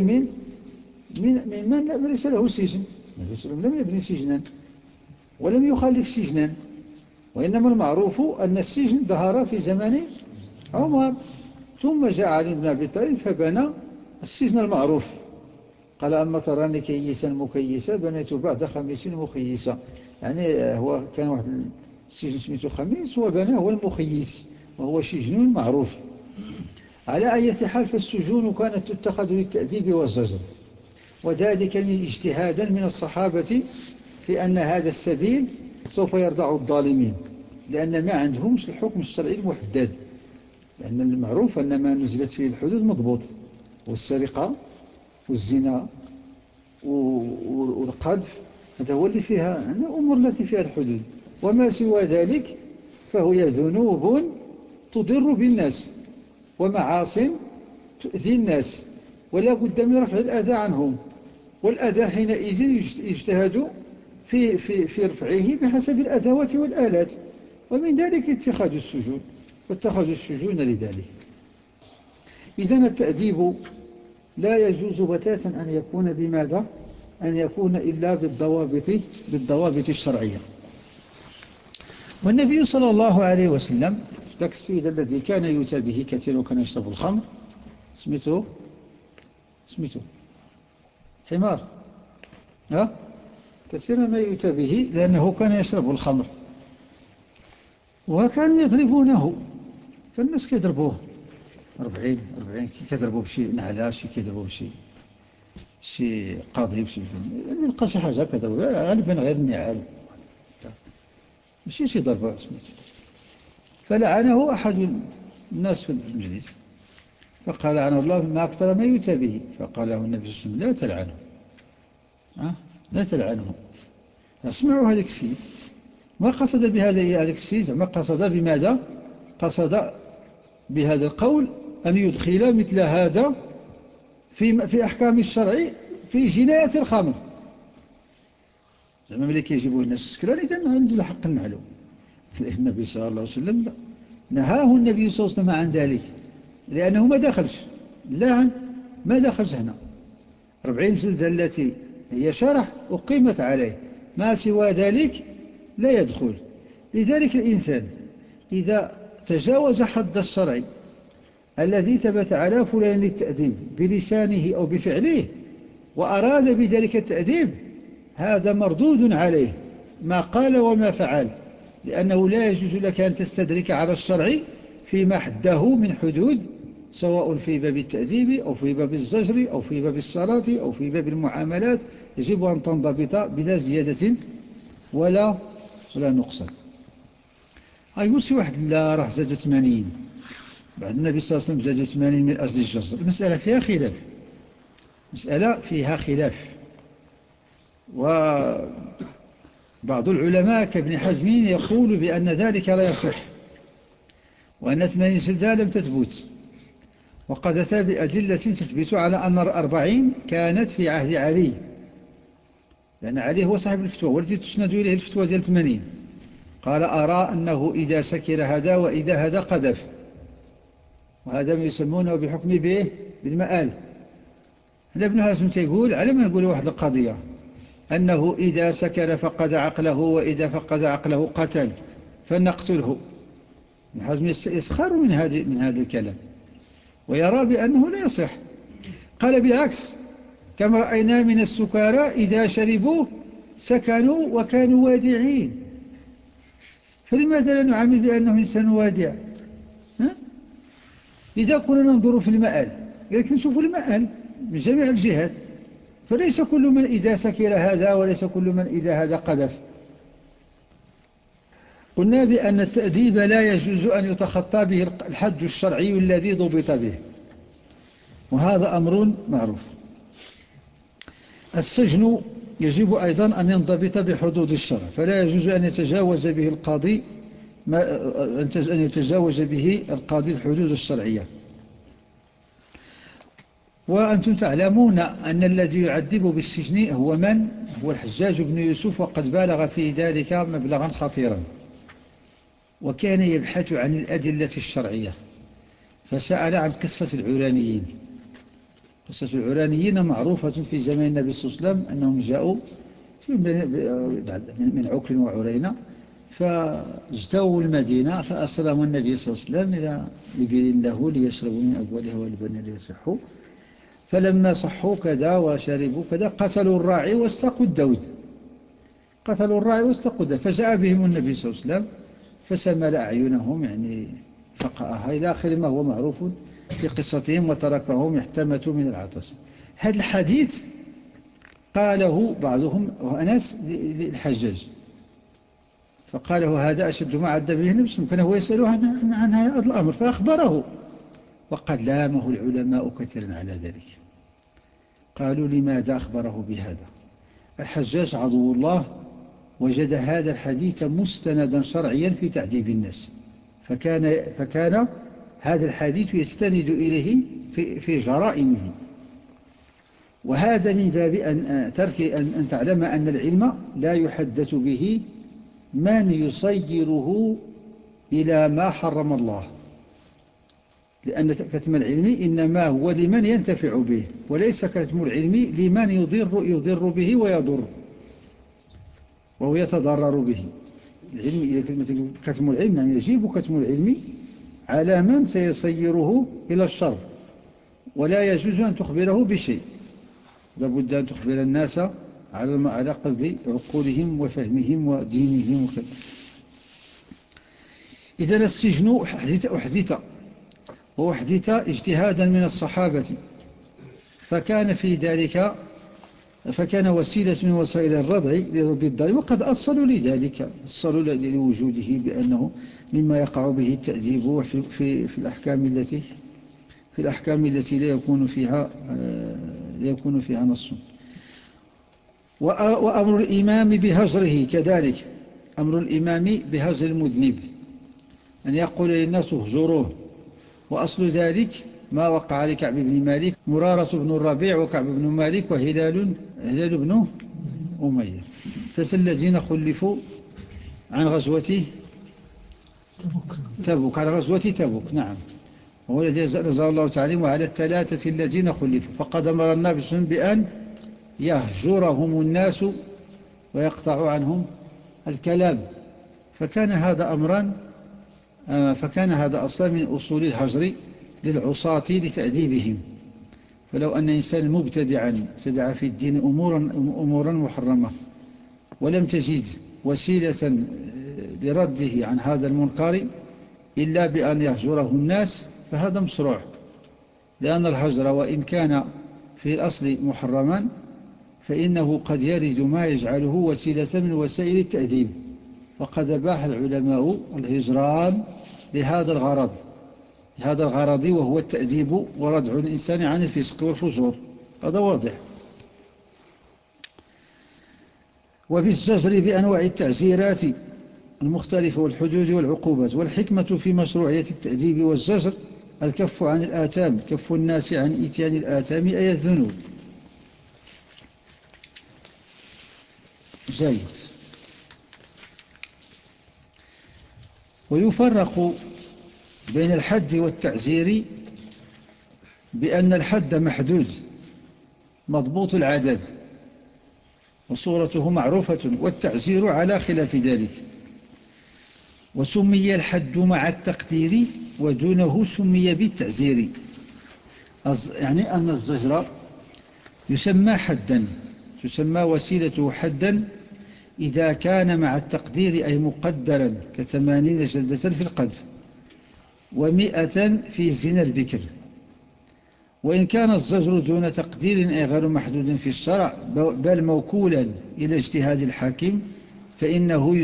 من ليس له سجن. النبي صلى الله عليه وسلم لم يبني سجنا ولم يخالف سجنا، وإنما المعروف أن السجن ظهر في زمن عمر، ثم جاء علي بن أبي طالب فبنى السجن المعروف، قال أما تراني كيسا مكيسا بنيت بعد خميس مخيسا. يعني هو كان واحد السجن سميته خميس وبناه هو المخيس، وهو سجن معروف. على أي حال فالسجون كانت تتخذ للتأديب والزجر، وذلك اجتهادا من الصحابة في أن هذا السبيل سوف يرضع الظالمين، لأن ما عندهمش الحكم الشرعي المحدد، لأن المعروف أن ما نزلت فيه الحدود مضبوط، والسرقة والزنا والقذف هذا هو اللي فيها الأمور التي فيها الحدود، وما سوى ذلك فهي ذنوب تضر بالناس ومعاصٍ تؤذي الناس، ولا بد من رفع الأذى عنهم، والأذى حينئذ يجتهد في رفعه بحسب الأدوات والآلات، ومن ذلك اتخاذ السجون، واتخذوا السجون لذلك. إذن التأديب لا يجوز بتاتا أن يكون بماذا؟ أن يكون إلا بالضوابط الشرعية. والنبي صلى الله عليه وسلم ذاك السيد الذي كان يؤتى به كثير وكان يشرب الخمر سميته حمار، كثيرا ما يؤتى به لأنه كان يشرب الخمر، وكانوا يضربونه، كان الناس كيضربوه 40 كي كيضربوه بشي نعلة، شي كيضربوه شي قاضي، بشي يعني يلقى شي حاجة كيضربوه غالبا غير النعال، ماشي شي ضربة سميتو. فلعنه أحد الناس في المجلس فقال لعنه الله ما أكثر ما يؤتى به، فقال له النبي صلى الله عليه وسلم لا تلعنه، لا تلعنه. اسمعوا هذا السيد ما قصد بهذا السيد، ما قصد بماذا؟ قصد بهذا القول أن يدخل مثل هذا في أحكام الشرع في جناية الخمر، زعما ملي كيجيبوه الناس السكران إذن عنده الحق نعلو. النبي صلى الله عليه وسلم نهاه النبي صلى الله عليه وسلم عن ذلك، لأنه ما دخلش لعن، ما دخلش هنا 40 جلدة التي هي شرح أقيمت عليه، ما سوى ذلك لا يدخل. لذلك الإنسان إذا تجاوز حد الشرع الذي ثبت على فلان للتأديب بلسانه أو بفعله وأراد بذلك التأديب، هذا مردود عليه ما قال وما فعل، لأنه لا يجوز لك أن تستدرك على الشرع فيما حده من حدود، سواء في باب التأديب أو في باب الزجر أو في باب الصلاة أو في باب المعاملات، يجب أن تنضبط بلا زيادة ولا نقصان. يقولش واحد لا راه زادوا 80 بعد النبي صلى الله عليه وسلم زادوا 80 من أجل الجزر، المسألة فيها خلاف، وبعض العلماء كابن حزم يقول بأن ذلك لا يصح، وأن 80 جلدة لم تثبت، وقد أتى بأدلة تثبت على أن 40 كانت في عهد علي، لأن علي هو صاحب الفتوى والتي تسند إليه الفتوى ديال 80. قال أرى أنه إذا سكر هذا وإذا هذا قذف، وهذا ما يسمونه بحكم به بالمآل. هنا ابن حزم تيقول على ما نقول واحد القضية أنه إذا سكر فقد عقله وإذا فقد عقله قتل فنقتله. ابن حزم يسخر من هذا الكلام ويرى بأنه لا يصح. قال بالعكس كما رأينا من السكارى إذا شربوا سكنوا وكانوا وادعين، فلماذا لا نعامل بأنه إنسان وادع؟ إذا كنا ننظر في المآل لكن نشوف المآل من جميع الجهات، فليس كل من إذا سكر هذا وليس كل من إذا هذا قذف. قلنا بأن التأديب لا يجوز أن يتخطى به الحد الشرعي الذي ضبط به، وهذا أمر معروف. السجن يجب أيضا أن ينضبط بحدود الشرع، فلا يجوز أن يتجاوز به القاضي الحدود الشرعية. وأنتم تعلمون أن الذي يعذب بالسجن هو الحجاج بن يوسف، وقد بالغ في ذلك مبلغا خطيرا، وكان يبحث عن الأدلة الشرعية، فسأل عن قصة العرانيين. قصة العرانيين معروفة في زمان النبي صلى الله عليه وسلم، أنهم جاءوا من عكر وعرينة، فاجتووا المدينة، فأرسلهم النبي صلى الله عليه وسلم إلى إبل له ليشربوا من أبوالها ولبنها ليصحوا. فلما صحوا كذا وشربوا كذا قتلوا الراعي واستقوا الدود. فجاء بهم النبي صلى الله عليه وسلم فسمل أعينهم، يعني فقأها إلى آخر ما هو معروف في قصتهم، وتركهم يحتمتوا من العطش. هذا الحديث قاله بعضهم وأناس للحجاج، فقاله هذا أشد ما عد به النبي، كان هو يسأله عن هذا الأمر فأخبره، وقد لامه العلماء كثيرا على ذلك. قالوا لماذا أخبره بهذا؟ الحجاج عدو الله وجد هذا الحديث مستندا شرعيا في تعذيب الناس، فكان هذا الحديث يستند إليه في جرائمه. وهذا من باب أن تعلم أن العلم لا يحدث به من يصيره إلى ما حرم الله، لأن كتم العلم إنما هو لمن ينتفع به، وليس كتم العلم لمن يضر به ويضر وهو يتضرر به. كتم العلم يعني يجب كتم العلم على من سيصيره إلى الشر، ولا يجوز أن تخبره بشيء، لابد أن تخبر الناس على قصد عقولهم وفهمهم ودينهم وكذا. إذن السجن أحدث اجتهادا من الصحابة، فكان وسيلة من وسائل الردع لرد الظالم، وقد أصلوا لذلك، لوجوده بأنه مما يقع به التأديب في الأحكام التي لا يكون فيها نص. وأمر الإمام بهجره كذلك، أمر الإمام بهجر المذنب، أن يقول للناس اهجروه. وأصل ذلك ما وقع لكعب بن مالك، مرارة بن الربيع وكعب بن مالك وهلال بن أمية، الذين خلفوا عن غزوة تبوك. نعم، وهو الذي نزل الله تعالى وعلى الثلاثة الذين خلفوا، فقد أمر النبي بأن يهجرهم الناس ويقطع عنهم الكلام. فكان هذا أصلا من أصول الهجر للعصاة لتأديبهم. فلو أن إنسان ابتدع في الدين أمورا محرمة ولم تجد وسيلة لرده عن هذا المنكر إلا بأن يهجره الناس، فهذا مشروع، لأن الهجر وإن كان في الأصل محرما فإنه قد يرد ما يجعله وسيلة من وسائل التأديب، وقد أباح العلماء الهجران لهذا الغرض وهو التأديب وردع الإنسان عن الفسق والفجور، هذا واضح. وبالزجر بأنواع التعزيرات المختلفة والحدود والعقوبات. والحكمة في مشروعية التأديب والزجر الكف عن الآثام، كف الناس عن إتيان الآثام أي الذنوب. جيد. ويفرق بين الحد والتعزير بأن الحد محدود مضبوط العدد وصورته معروفة، والتعزير على خلاف ذلك. وسمي الحد مع التقدير ودونه سمي بالتعزير، يعني أن الزجر يسمى حدا، تسمى وسيلته حدا إذا كان مع التقدير أي مقدرا، ك80 جلدة في القذف و100 في زنا البكر. وإن كان الزجر دون تقدير أي غير محدود في الشرع بل موكولا إلى اجتهاد الحاكم فإنه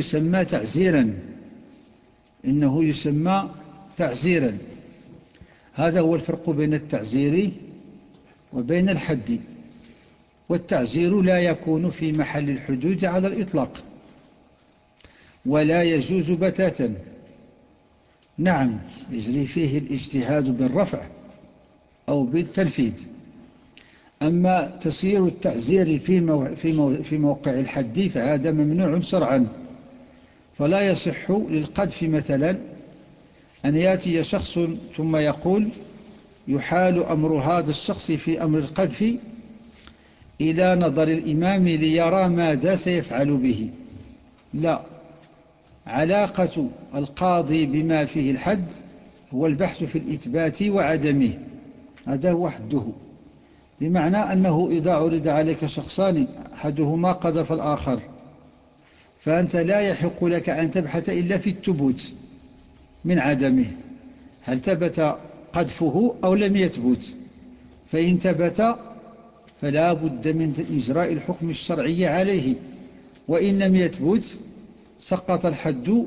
يسمى تعزيرا. هذا هو الفرق بين التعزير وبين الحد. والتعزير لا يكون في محل الحدود على الإطلاق ولا يجوز بتاتا. نعم، يجري فيه الاجتهاد بالرفع أو بالتنفيذ. أما تسيير التعزير في موقع الحد فهذا ممنوع شرعا. فلا يصح للقذف مثلا أن يأتي شخص ثم يقول يحال أمر هذا الشخص في أمر القذف إلى نظر الإمام ليرى ماذا سيفعل به. لا، علاقة القاضي بما فيه الحد هو البحث في الإثبات وعدمه، هذا هو حده. بمعنى أنه إذا عرض عليك شخصان أحدهما قذف الآخر فأنت لا يحق لك أن تبحث إلا في الثبوت من عدمه، هل ثبت قذفه أو لم يثبت. فإن ثبت فلا بد من إجراء الحكم الشرعي عليه، وإن لم يثبت سقط الحد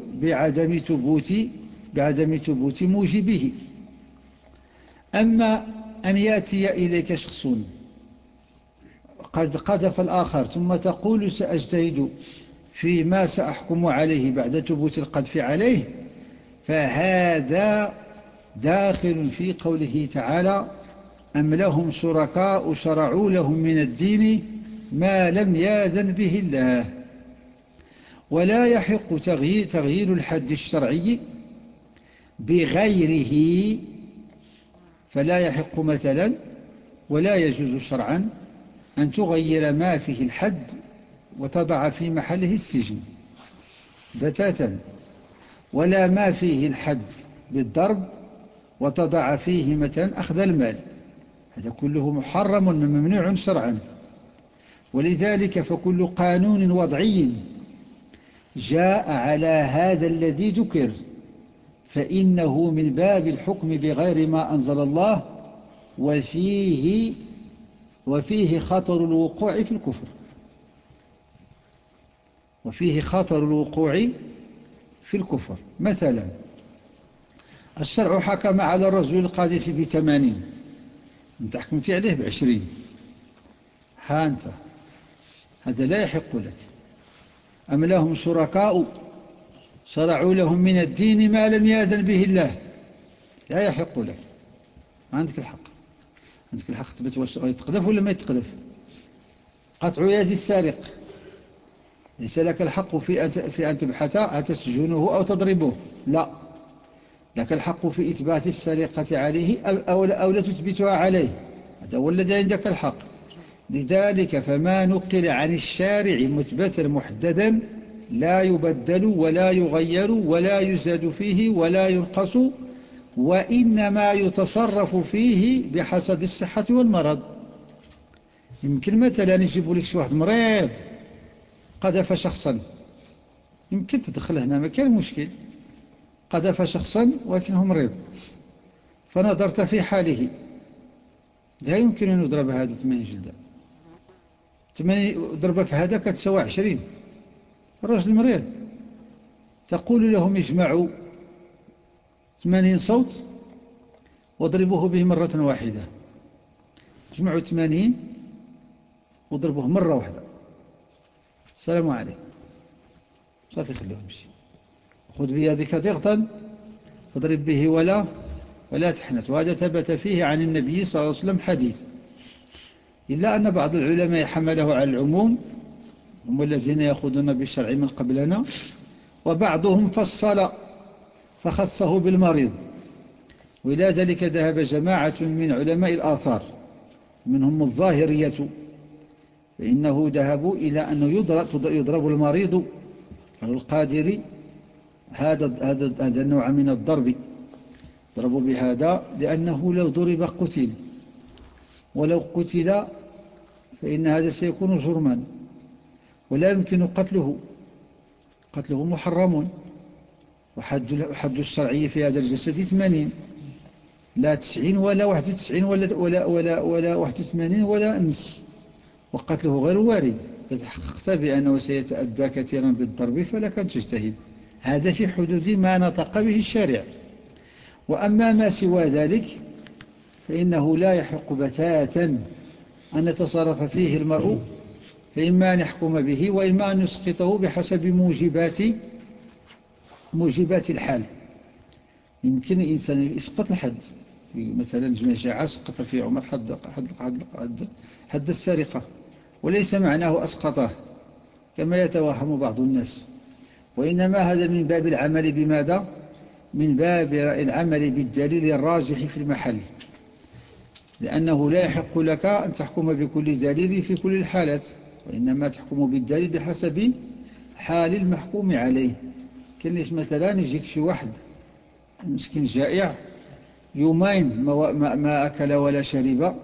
بعدم ثبوت موجبه. أما أن يأتي إليك شخص قد قذف الآخر ثم تقول سأجتهد فيما سأحكم عليه بعد ثبوت القذف عليه، فهذا داخل في قوله تعالى أم لهم شركاء شرعوا لهم من الدين ما لم يأذن به الله. ولا يحق تغيير الحد الشرعي بغيره. فلا يحق مثلا ولا يجوز شرعا أن تغير ما فيه الحد وتضع في محله السجن بتاتا، ولا ما فيه الحد بالضرب وتضع فيه مثلا أخذ المال، هذا كله محرم وممنوع شرعا. ولذلك فكل قانون وضعي جاء على هذا الذي ذكر فإنه من باب الحكم بغير ما أنزل الله، وفيه خطر الوقوع في الكفر، وفيه خطر الوقوع في الكفر. مثلا الشرع حكم على الرجل القاذف ب80، أنت حكمت عليه ب20، ها أنت هذا لا يحق لك. أم لهم شركاء شرعوا لهم من الدين ما لم يأذن به الله، لا يحق لك، ما عندك الحق. عندك الحق تثبت واش يتقذف ولا ما يتقذف. قطع يد السارق ليس لك الحق في أن تبحث أتسجنه أو تضربه، لا، لك الحق في إثبات السرقة عليه أو لا تثبتها عليه، هذا هو الذي عندك الحق. لذلك فما نقل عن الشارع مثبتا محددا لا يبدل ولا يغير ولا يزاد فيه ولا ينقص، وإنما يتصرف فيه بحسب الصحة والمرض. يمكن مثلا يجيبوا لك شي واحد مريض قذف شخصا، يمكن تدخل هنا ما كان مشكل، قذف شخصا ولكنه مريض فنظرت في حاله لا يمكن أن يضرب هذا 80 جلدة، 8 ضربة في هذا كتسوى 20. الرجل مريض تقول لهم اجمعوا 80 صوت واضربوه به مرة واحدة، اجمعوا 80 واضربوه مرة واحدة، السلام عليكم، صافي خلوه يمشي. خذ بيدك ضغطا فاضرب به ولا تحنث. وهذا ثبت فيه عن النبي صلى الله عليه وسلم حديث، إلا أن بعض العلماء حمله على العموم، هم الذين يأخذون بالشرع من قبلنا، وبعضهم فصل فخصه بالمريض. وإلى ذلك ذهب جماعة من علماء الآثار منهم الظاهرية، فإنه ذهبوا إلى أنه يضرب المريض على القادر هذا النوع من الضرب، ضربوا بهذا لأنه لو ضرب قتل، ولو قتل فإن هذا سيكون جرما ولا يمكن قتله محرم. وحد الشرعي في هذا الجسد 80، لا 90 ولا 91 ولا 81 ولا نص، وقتله غير وارد. تحققت بأنه سيتأدى كثيرا بالضرب فلك أن تجتهد، هذا في حدود ما نطق به الشارع. وأما ما سوى ذلك فإنه لا يحق بتاتا أن يتصرف فيه المرء، فإما أن يحكم به وإما أن يسقطه بحسب موجبات الحال. يمكن الإنسان يسقط الحد، مثلا جماعة سقط في عمر حد السرقة، وليس معناه أسقطه كما يتوهم بعض الناس، وإنما هذا من باب العمل بماذا؟ من باب العمل بالدليل الراجح في المحل، لأنه لا يحق لك أن تحكم بكل دليل في كل الحالات، وإنما تحكم بالدليل بحسب حال المحكوم عليه. كان مثلا يجيك شي واحد مسكين جائع يومين ما أكل ولا شرب،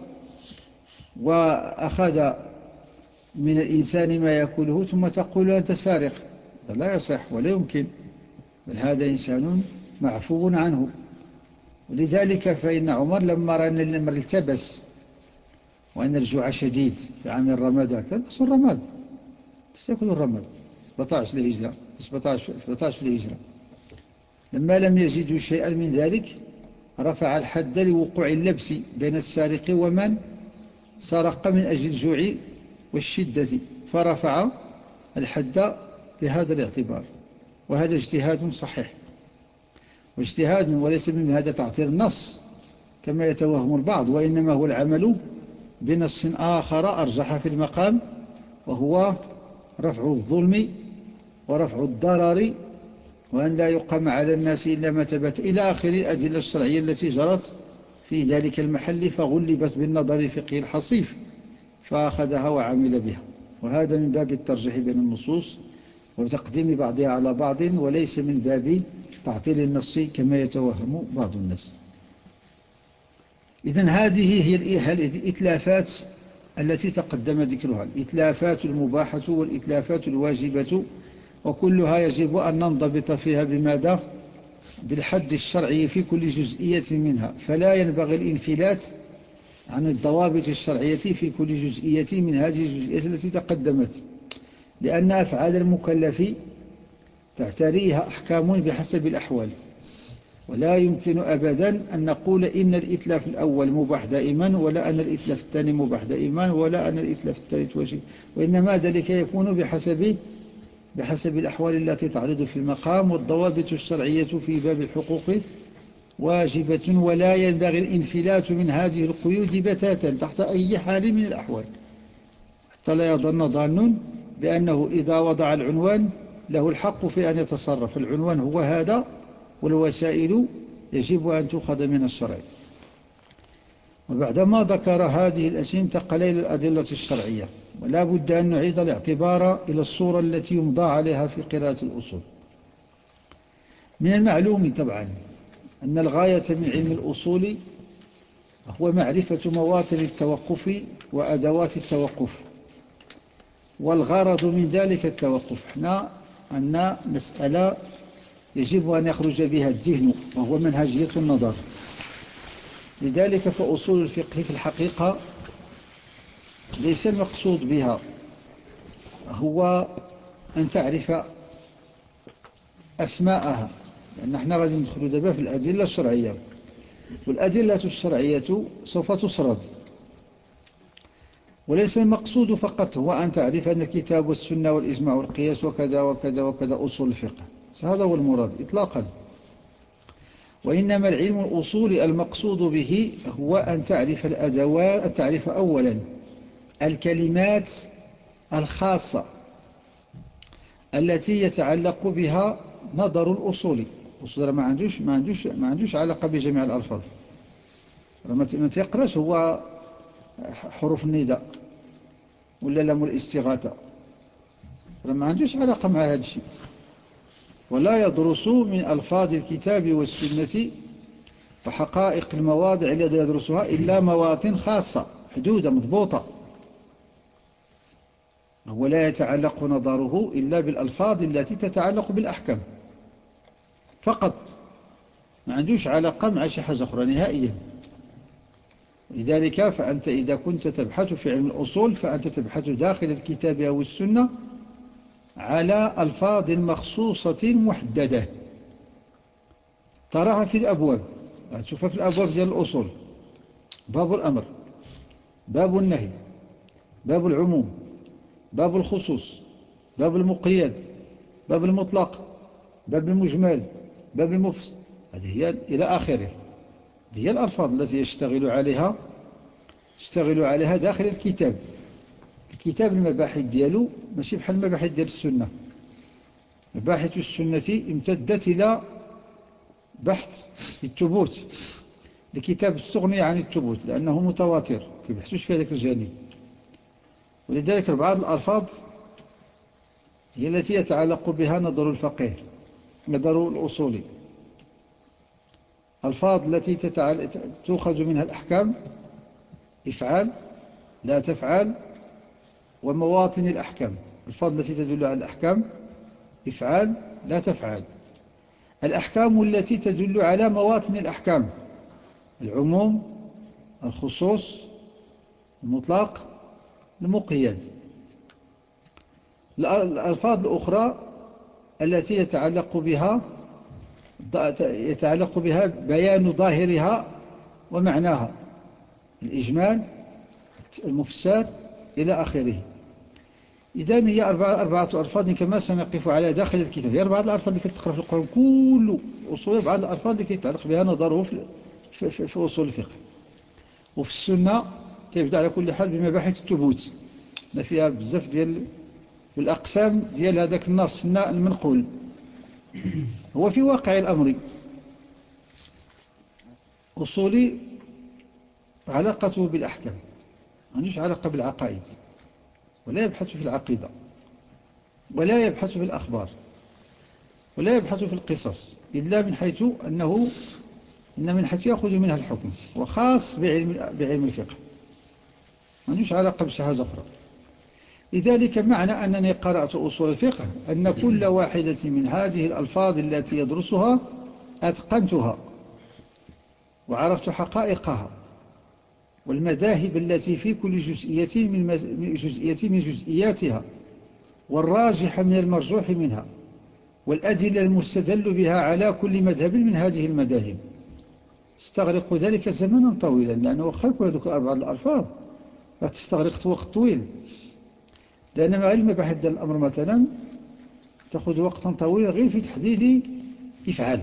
وأخذ من الإنسان ما يأكله ثم تقول أنت سارق، هذا لا يصح ولا يمكن، بل هذا إنسان معفو عنه. ولذلك فإن عمر لما رأى أن الأمر التبس وأن الجوع شديد في عام الرمادة، كان أصل الرماد يأكل الرماد 17 الهجرة 17 الهجرة، لما لم يجدوا شيئا من ذلك رفع الحد لوقوع اللبس بين السارق ومن سرق من أجل الجوع والشدة، فرفع الحد بهذا الاعتبار. وهذا اجتهاد صحيح واجتهاد، وليس من هذا تعطيل النص كما يتوهم البعض، وإنما هو العمل بنص آخر أرجح في المقام، وهو رفع الظلم ورفع الضرر، وأن لا يقام على الناس إلا ما ثبت إلى آخر الأدلة الشرعية التي جرت في ذلك المحل، فغلبت بالنظر الفقهي الحصيف فأخذها وعمل بها. وهذا من باب الترجيح بين النصوص وتقديم بعضها على بعض، وليس من باب تعطيل النص كما يتوهم بعض الناس. إذن هذه هي الإتلافات التي تقدم ذكرها، الإتلافات المباحة والإتلافات الواجبة، وكلها يجب أن ننضبط فيها بماذا؟ بالحد الشرعي في كل جزئية منها، فلا ينبغي الانفلات عن الضوابط الشرعية في كل جزئية من هذه الجزئيات التي تقدمت، لأن أفعال المكلف تعتريها أحكام بحسب الأحوال، ولا يمكن أبدا أن نقول إن الإتلاف الأول مباح دائما، ولا أن الإتلاف الثاني مباح دائما، ولا أن الإتلاف الثالث واجب، وإنما ذلك يكون بحسب الأحوال التي تعرض في المقام. والضوابط الشرعية في باب الحقوق واجبة، ولا ينبغي الانفلات من هذه القيود بتاتا تحت أي حال من الأحوال، حتى لا يظن ظان بأنه إذا وضع العنوان له الحق في أن يتصرف. العنوان هو هذا، والوسائل يجب أن تؤخذ من الشرع. وبعدما ذكر هذه الأشياء انتقل إلى الأدلة الشرعية، ولا بد أن نعيد الاعتبار إلى الصورة التي يمضى عليها في قراءة الأصول. من المعلوم طبعا أن الغاية من علم الأصول هو معرفة مواطن التوقف وأدوات التوقف، والغرض من ذلك التوقف. احنا عندنا مسألة يجب أن يخرج بها الذهن، وهو منهجية النظر. لذلك فأصول الفقه في الحقيقة ليس المقصود بها هو أن تعرف أسماءها، لأن احنا غادي ندخل دابا في الأدلة الشرعية، والأدلة الشرعية سوف تسرد، وليس المقصود فقط هو أن تعرف أن الكتاب والسنة والإجماع والقياس وكذا وكذا وكذا أصول الفقه، هذا هو المراد إطلاقا. وإنما العلم الأصولي المقصود به هو أن تعرف الأدوات، أن تعرف أولا الكلمات الخاصة التي يتعلق بها نظر الأصولي. الأصول ما عندوش علاقة بجميع الألفاظ، ما تقراش هو حروف النداء ولا لام الاستغاثة، ما عندوش علاقة مع هذا الشيء. ولا يدرس من ألفاظ الكتاب والسنة وحقائق المواضع التي يدرسها إلا مواطن خاصة حدودة مضبوطة، هو لا يتعلق نظره إلا بالألفاظ التي تتعلق بالأحكام فقط، ما عندوش علاقة مع شيء حاجة أخرى نهائيا. لذلك فأنت إذا كنت تبحث في علم الأصول فأنت تبحث داخل الكتاب أو السنة على ألفاظ مخصوصة محددة تراها في الأبواب، تشوفها في الأبواب ديال الأصول، باب الأمر، باب النهي، باب العموم، باب الخصوص، باب المقيد، باب المطلق، باب المجمل، باب المفصل. هذه هي إلى آخره. هذه هي الألفاظ التي يشتغل عليها داخل الكتاب. الكتاب المباحث ديالو ماشي بحال المباحث ديال السنة. مباحث السنة امتدت إلى بحث في الثبوت. الكتاب استغني عن الثبوت لأنه متواتر، كيبحثوش في هذاك الجانب. ولذلك بعض الألفاظ هي التي يتعلق بها نظر الفقيه، نظر الأصولي. الألفاظ التي تؤخذ منها الأحكام: افعل، لا تفعل، ومواطن الأحكام. الألفاظ التي تدل على الأحكام: افعل، لا تفعل. الأحكام التي تدل على مواطن الأحكام: العموم، الخصوص، المطلق، المقيد. الألفاظ الأخرى التي يتعلق بها بيان ظاهرها ومعناها: الإجمال، المفسر، إلى آخره. إذن هي أربعة ألفاظ كما سنقف على داخل الكتاب. هي أربعة الألفاظ اللي كتقرأ في القرآن كله أصول، بعض الألفاظ اللي يتعلق بها نظره في أصول الفقه. وفي السنة تبدأ على كل حال بمباحث الثبوت، فيها بزاف ديال الأقسام ديال هذاك النص المنقول. هو في واقع الأمر أصولي علاقته بالأحكام، ما عندوش علاقة بالعقائد، ولا يبحث في العقيدة، ولا يبحث في الأخبار، ولا يبحث في القصص، إلا من حيث يأخذ منها الحكم، وخاص بعلم الفقه، ما عندوش علاقة بشي حاجة أخرى. لذلك معنى أنني قرأت أصول الفقه أن كل واحدة من هذه الألفاظ التي يدرسها أتقنتها، وعرفت حقائقها، والمذاهب التي في كل جزئية من جزئياتها، والراجح من المرجوح منها، والأدلة المستدل بها على كل مذهب من هذه المذاهب. استغرق ذلك زمنا طويلا، لأنه وخا يكون هذوك أربعة الألفاظ راه تستغرق وقت طويل، لأن مع المباحث ديال الأمر مثلا تأخذ وقتا طويلا غير في تحديد إفعال،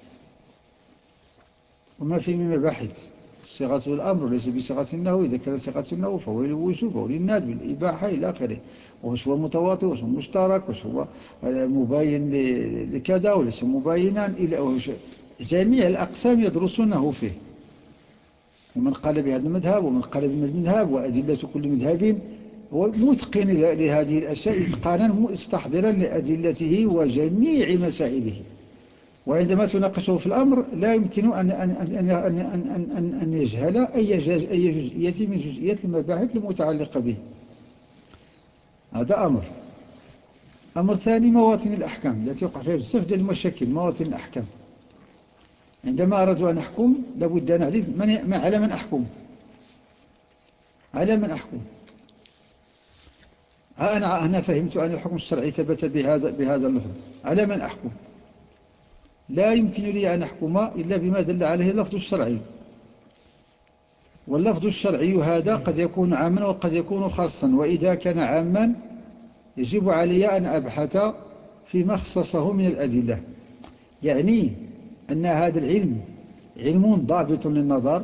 وما في من مباحث. صيغة الأمر ليس بصيغة النهو، إذا كان صيغة النهو فهو للوجوب أو للندب بالإباحة إلى آخره. واش هو متواطئ، واش هو مشترك، واش هو مباين لكذا وليس مباينا، إلى جميع الأقسام يدرسونه فيه. ومن قال بهذا المذهب ومن قال بهذا المذهب، وأدلة كل مذهب، هو متقن لهذه الأشياء إتقانا مستحضرا لأدلته وجميع مسائله. وعندما تناقشه في الأمر لا يمكن أن يجهل أي جزئية من جزئيات المباحث المتعلقة به. هذا أمر ثاني: مواطن الأحكام التي يقع فيها بزاف ديال المشاكل. مواطن الأحكام، عندما أردت أن أحكم لابد أن أعرف على من أحكم. أنا فهمت أن الحكم الشرعي ثبت بهذا اللفظ، على من أحكم؟ لا يمكن لي أن أحكم إلا بما دل عليه اللفظ الشرعي. واللفظ الشرعي هذا قد يكون عاما وقد يكون خاصا، وإذا كان عاما يجب علي أن أبحث فيما اختصه من الأدلة. يعني أن هذا العلم علم ضابط للنظر،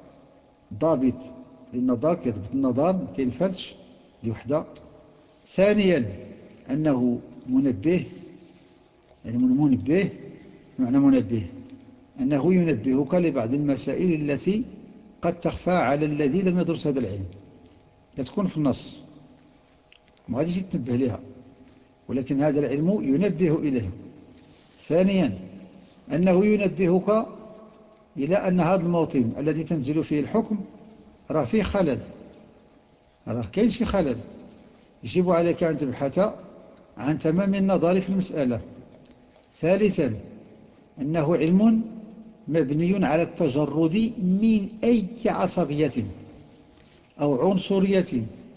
كيضبط النظر، ما كينفلش، دي وحدة. ثانيا أنه منبه، علم منبه. معنى منبه أنه ينبهك لبعض المسائل التي قد تخفى على الذي لم يدرس هذا العلم، لا تكون في النص ما غاديش تنبه لها، ولكن هذا العلم ينبه إليه. ثانيا أنه ينبهك إلى أن هذا الموطن الذي تنزل فيه الحكم راه فيه خلل، راه كاين شي خلل، يجب عليك أن تبحث عن تمام النظر في المسألة. ثالثا أنه علم مبني على التجرد من أي عصبية أو عنصرية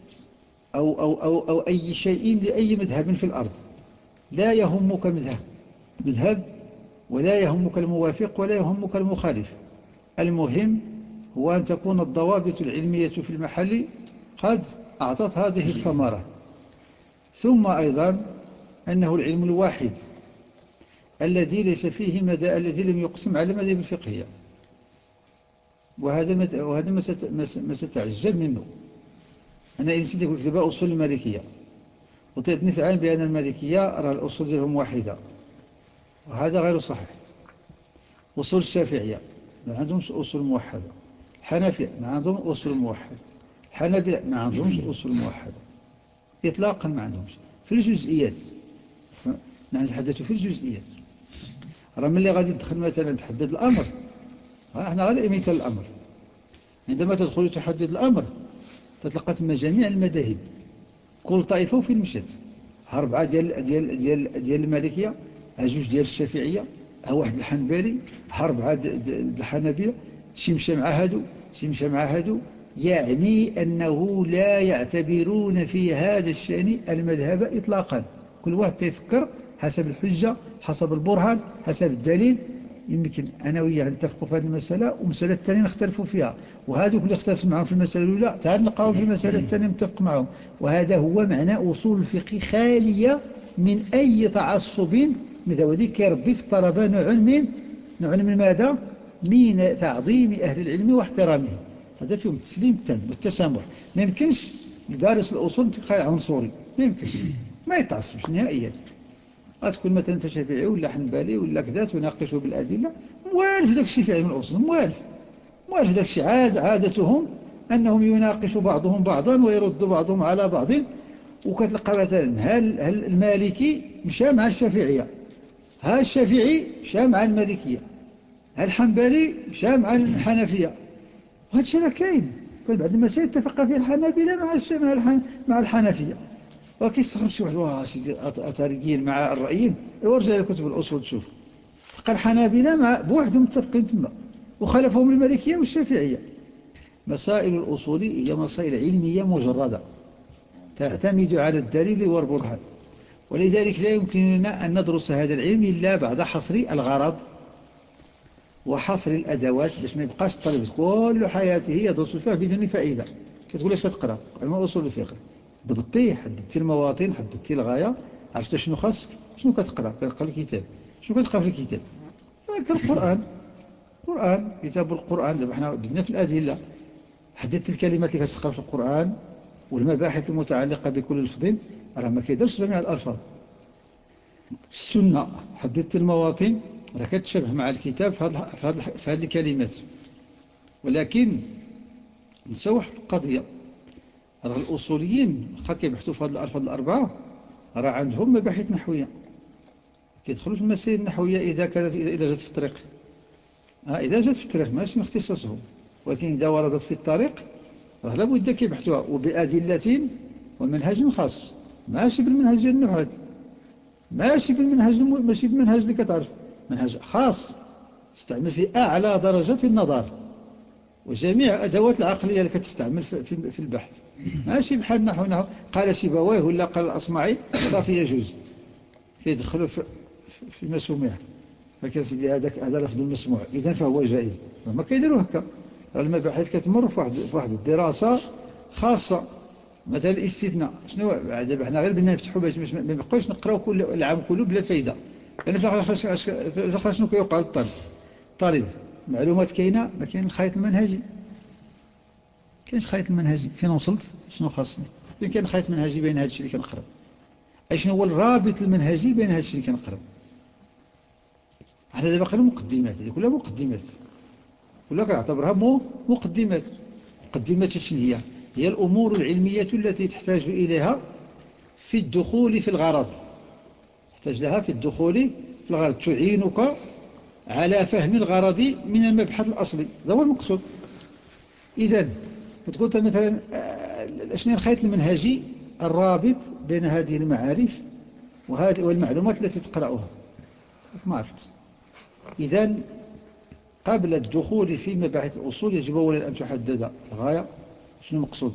أو أي شيء لأي مذهب في الأرض. لا يهمك مذهب، ولا يهمك الموافق، ولا يهمك المخالف. المهم هو أن تكون الضوابط العلمية في المحل قد أعطت هذه الثمرة. ثم أيضا أنه العلم الواحد الذي ليس فيه الذي لم يقسم على المذاهب الفقهية، وهذا ما ستعجب منه. أنا إن نسيت أقول كتاب أصول المالكية وطيتني في عام بأن المالكية راه الأصول ديالهم واحدة، وهذا غير صحيح. أصول الشافعية ما عندهمش أصول موحدة، الحنفية ما عندهم أصول موحدة، الحنابلة ما عندهمش أصول موحدة إطلاقا، ما عندهمش في الجزئيات. نحن نتحدث في الجزئيات. راه ملي غادي تدخل مثلا تحدد الأمر، نحن غير مثال الأمر. عندما تدخل تحدد الأمر تتلقى ثم جميع المذاهب، كل طائفة وفين مشات. ها 4 ديال المالكية، ها 2 ديال الشافعية، ها 1 الحنبلي، ها 4 الحنابلة، شي مشى مع هادو شي مشى مع هادو. يعني أنه لا يعتبرون في هذا الشأن المذهب إطلاقا. كل واحد تفكر حسب الحجة، حسب البرهان، حسب الدليل. يمكن أنا وياه نتفقوا في هذه المسألة ومسألة الثانية نختلفوا فيها، وهذوك اللي اختلفت معهم في المسألة الأولى تعال نلقاهم في المسألة الثانية متفق معهم. وهذا هو معنى أصول الفقه، خالية من أي تعصب مثل ذلك كيربي في الطلبة نوع من ماذا؟ من تعظيم أهل العلم واحترامهم. هذا فيهم التسليم التام والتسامح. ما يمكنش لدارس الأصول تلقى عنصري، ما يمكنش، ما يتعصبش نهائيا. غتكون مثلا انت شافعي ولا حنبلي ولا كذا تناقشه بالأدلة، موالف داك الشيء في علم الأصول، موالف داك الشيء. عادتهم أنهم يناقشوا بعضهم بعضا ويرد بعضهم على بعض. وكتلقى مثلا هل المالكي مشى مع الشافعية، ها الشافعي مشى مع المالكية، ها الحنبلي مشى مع الحنفية. وهذا الشيء راه كاين. بعد المسائل اتفق فيه الحنابلة مع الحنفية. وكيستغرب شي واحد، واه سيدي أثريين مع الرأيين. ورجع لكتب الأصول تشوف، تلقى الحنابلة بوحدهم متفقين تما، وخالفهم المالكية والشافعية. مسائل الأصول هي مسائل علمية مجردة تعتمد على الدليل والبرهان، ولذلك لا يمكننا أن ندرس هذا العلم إلا بعد حصر الغرض وحصر الأدوات، باش ما يبقاش الطالب كل حياته يدرس الفقه بدون فائدة. كتقول اش كتقرا؟ علم أصول الفقه، ضبطتي، حددتي المواطن، حددتي الغاية، عرفت شنو خاصك، شنو كتقرا الكتاب، شنو كتقرا في الكتاب؟ القرآن، كتاب القرآن. دابا حنا بدنا في الأدلة، حددت الكلمات اللي كتقرا في القرآن والمباحث المتعلقة بكل لفظ، راه ما كيدرش جميع الألفاظ. السنة حددت المواطن، راه كتشبه مع الكتاب في هذه الكلمات. ولكن نسى واحد القضية، راه الأصوليين واخا كيبحثوا في هذه الألفاظ الأربعة راه عندهم مباحث نحوية، كيدخلوا في المسائل النحوية إذا جات في الطريق. إذا جات في الطريق ماشي من اختصاصهم، ولكن إذا وردت في الطريق راه لابد كيبحثوها وبأدلة ومنهج خاص، ماشي بالمنهج ديال النحاة، ماشي بالمنهج اللي كتعرف، منهج خاص تستعمل في أعلى درجة النظر وجميع أدوات العقلية اللي كتستعمل في البحث. ماشي بحال نحو قال سيبويه ولا قال الأصمعي صافي يجوز كيدخلوا في المسموع. فكان سيدي هذا لفظ المسموع إذن فهو جائز، ما كيديروا هكا. المباحث كتمر في واحد الدراسة خاصة. مثلا الاستثناء شنو؟ دابا حنا غير بدنا نفتحوا باش ما نبقاوش نقراو كل العام كله بلا فايدة. لأن في الآخر شنو كيوقع للطالب؟ معلومات كاينة، ما كاين الخيط المنهجي. كاينش خيط المنهجي فين وصلت شنو خاصني؟ فين كاين خيط منهجي بين هذا الشيء اللي كنقرا؟ شنو هو الرابط المنهجي بين هذا الشيء اللي كنقرا؟ احنا دابا قلنا مقدمات، هذه كلها مقدمات، كلها كنعتبرها مقدمات. مقدمات شنو هي الأمور العلمية التي تحتاج إليها في الدخول في الغرض، تحتاج لها في الدخول في الغرض، تعينك على فهم الغرض من المبحث الأصلي. هذا هو المقصود. إذن كتقول مثلا شنو الخيط المنهجي الرابط بين هذه المعارف والمعلومات التي تقرأها؟ ما عرفت. إذن قبل الدخول في مباحث الأصول يجب أولا أن تحدد الغاية. شنو المقصود؟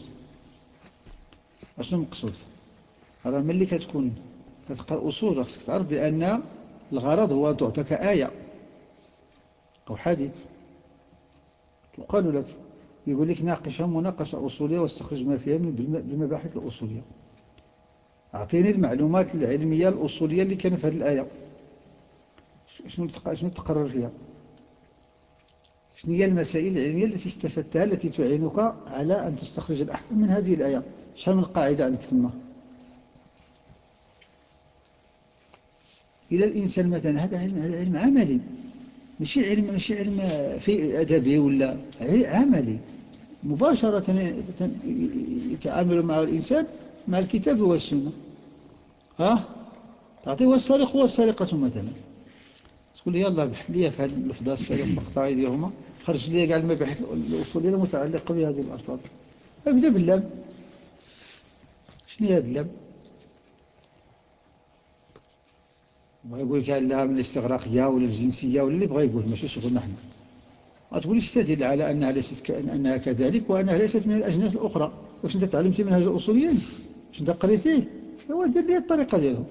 راه ملي كتكون كتقرأ أصول خصك تعرف بأن الغرض هو أن تعطيك آية أو حديث، تقال لك يقول لك ناقشها مناقشة أصولية واستخرج ما فيها بالمباحث الأصولية. أعطيني المعلومات العلمية الأصولية اللي كان في هذه الآية، شنو تقرر فيها؟ شنو هي المسائل العلمية التي استفدتها التي تعينك على أن تستخرج الأحكام من هذه الآية؟ شحال من قاعدة عندك ثم؟ إلى الإنسان مثلا هذا علم عملي، ماشي علم في أدبي ولا عملي، مباشرة يتعامل مع الإنسان مع الكتاب والسنة. تعطيه والسارق والسارقة مثلا، تقول لي يلا بحث لي في هذه اللفظة السارق مقطع أيديهما، خرج لي قال المباحث الأصولية المتعلقة بهذه الألفاظ. أبدأ باللام. شنو هذا اللام؟ ويقول لك لها من الاستغراقية ولا الجنسية ولا اللي بغى يقول، ماشي شغلنا نحن. أتقول استدل على أنها ليست أنها كذلك وأنها ليست من الأجناس الأخرى. واش أنت تعلمتي منهج الأصوليين؟ واش أنت قريتيه؟ هو دير لي الطريقة ديالهم.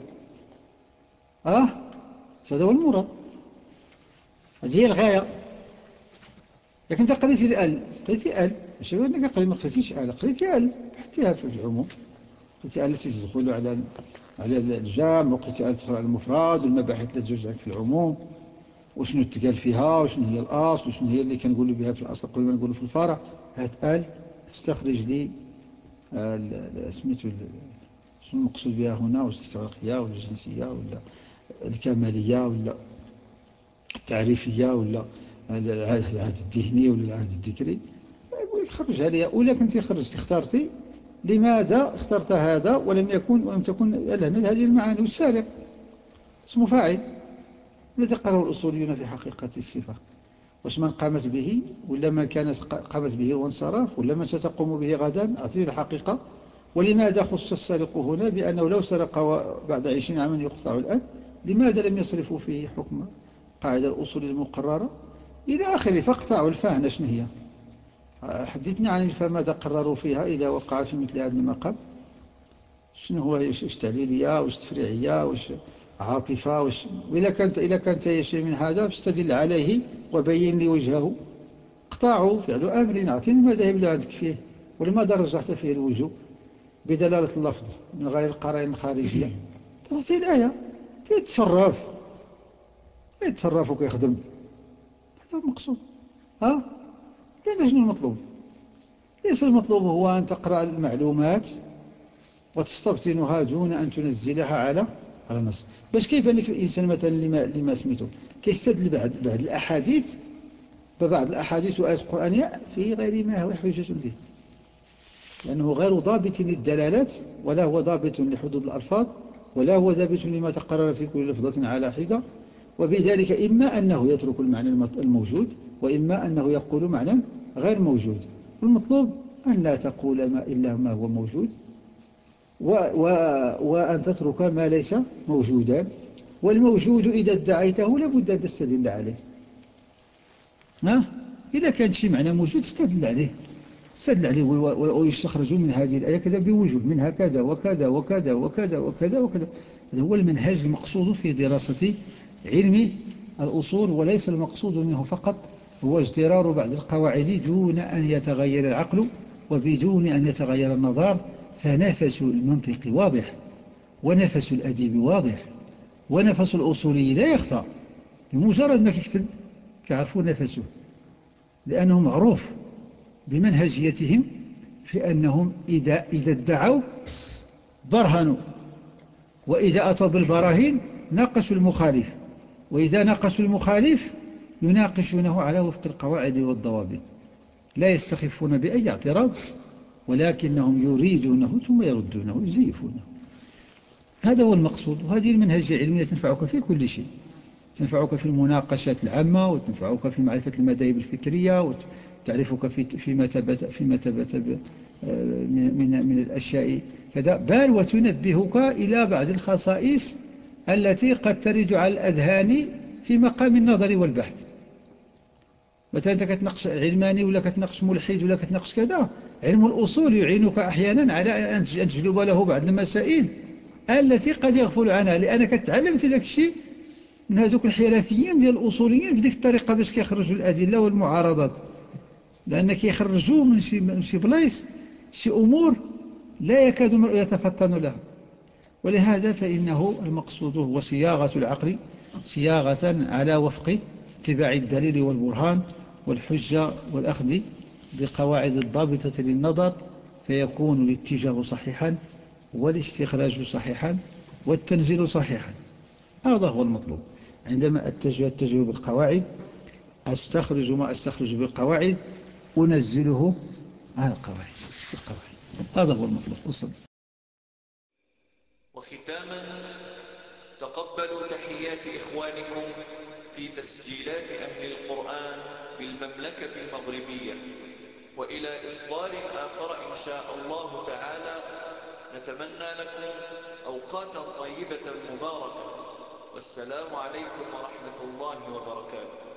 هذا هو المراد، هذه هي الغاية. لكن أنت قريتي قريتي ماشي أنك ما قريتيش قريتي بحثتيها في العموم، قريتي التي تدخل على الجامع، وقريتي تدخل على المفرد والمباحث التي تجوز في العموم، وشنو تقال فيها، وشنو هي الأصل، وشنو هي اللي كنقولوا بها في الأصل قبل ما نقولوا في الفرع. هات تستخرج لي سميتو شنو المقصود بها هنا، واش الاستغراقية ولا الجنسية ولا الكمالية ولا التعريفية ولا العهد الذهني ولا العهد الذكري. يقول لك خرجها لي، ولا كنت اخترتي لماذا اخترت هذا ولم تكن لهنا هذه المعاني. والسارق اسمه فاعل الذي قرره الأصوليون في حقيقة الصفة. واش من قامت به ولا من كانت قامت به وانصرف ولا من ستقوم به غدا، أعطيه الحقيقة. ولماذا خص السارق هنا بأنه لو سرق بعد 20 عاما يقطع الآن؟ لماذا لم يصرفوا فيه حكم قاعدة الأصول المقررة إلى آخره؟ فاقطعوا الفاهنة شنو هي؟ حدثني عن الفا، ماذا قرروا فيها إذا وقعت في مثل هذا المقام؟ شنو هو؟ واش تعليلية، واش تفريعية، واش عاطفة، إذا كانت هي شيء من هذا فاستدل عليه وبين لي وجهه. اقطعوا فعل أمر. أعطيني المذاهب اللي عندك فيه، ولماذا رجحت فيه الوجوب بدلالة اللفظ من غير القرائن الخارجية؟ تعطي الآية يتصرف ويخدم. هذا هو المقصود. لأن شنو المطلوب؟ ليس المطلوب هو أن تقرأ المعلومات وتستبطنها دون أن تنزلها على النص. باش كيف أنك الإنسان مثلا لما سميته كيستدل بعد الأحاديث ببعض الأحاديث وآيات القرآنية في غير ما هو حجة به، لأنه غير ضابط للدلالات، ولا هو ضابط لحدود الألفاظ، ولا هو ضابط لما تقرر في كل لفظة على حدة. وبذلك إما أنه يترك المعنى الموجود، وإما أنه يقول معنى غير موجود. المطلوب أن لا تقول إلا ما هو موجود، وأن تترك ما ليس موجودا. والموجود إذا ادعيته لابد أن تستدل عليه. إذا كان شيء معنى موجود استدل عليه ويستخرج من هذه الآية كذا بوجوه منها كذا وكذا وكذا وكذا وكذا وكذا. هذا هو المنهج المقصود في دراسة علم الأصول، وليس المقصود منه فقط هو اجترار بعض القواعد دون أن يتغير العقل وبدون أن يتغير النظر. فنفس المنطق واضح، ونفس الأديب واضح، ونفس الأصولي لا يخفى. بمجرد ما يكتب كيعرفوا نفسه، لأنه معروف بمنهجيتهم في أنهم إذا ادعوا برهنوا، وإذا أتوا بالبراهين ناقشوا المخالف، وإذا ناقشوا المخالف يناقشونه على وفق القواعد والضوابط، لا يستخفون بأي اعتراض، ولكنهم يريدونه ثم يردونه يزيفونه. هذا هو المقصود. وهذه المنهجية العلمية تنفعك في كل شيء، تنفعك في المناقشات العامة، وتنفعك في معرفة المذاهب الفكرية، وتعرفك فيما ثبت من الأشياء كذا، بل وتنبهك إلى بعض الخصائص التي قد ترد على الأذهان في مقام النظر والبحث. مثلا أنت كتناقش علماني ولا كتناقش ملحد ولا كتناقش كذا، علم الأصول يعينك أحيانا على أن تجلب له بعض المسائل التي قد يغفل عنها، لأنك تعلمت ذاك الشيء من هذوك الحرفيين ديال الأصوليين بديك الطريقة باش كيخرجوا الأدلة والمعارضات. لأن كيخرجوا من شي بلايص شي أمور لا يكاد المرء يتفطن لها. ولهذا فإنه المقصود هو صياغة العقل صياغة على وفق اتباع الدليل والبرهان والحجة والأخذ بقواعد الضابطة للنظر، فيكون الاتجاه صحيحا والاستخراج صحيحا والتنزيل صحيحا. هذا هو المطلوب. عندما أتجه بالقواعد أستخرج ما أستخرج بالقواعد أنزله على القواعد. هذا هو المطلوب. أصلا. وختاما، تقبلوا تحيات إخوانكم في تسجيلات أهل القرآن بالمملكة المغربية، وإلى إصدار آخر إن شاء الله تعالى. نتمنى لكم أوقاتا طيبة مباركة، والسلام عليكم ورحمة الله وبركاته.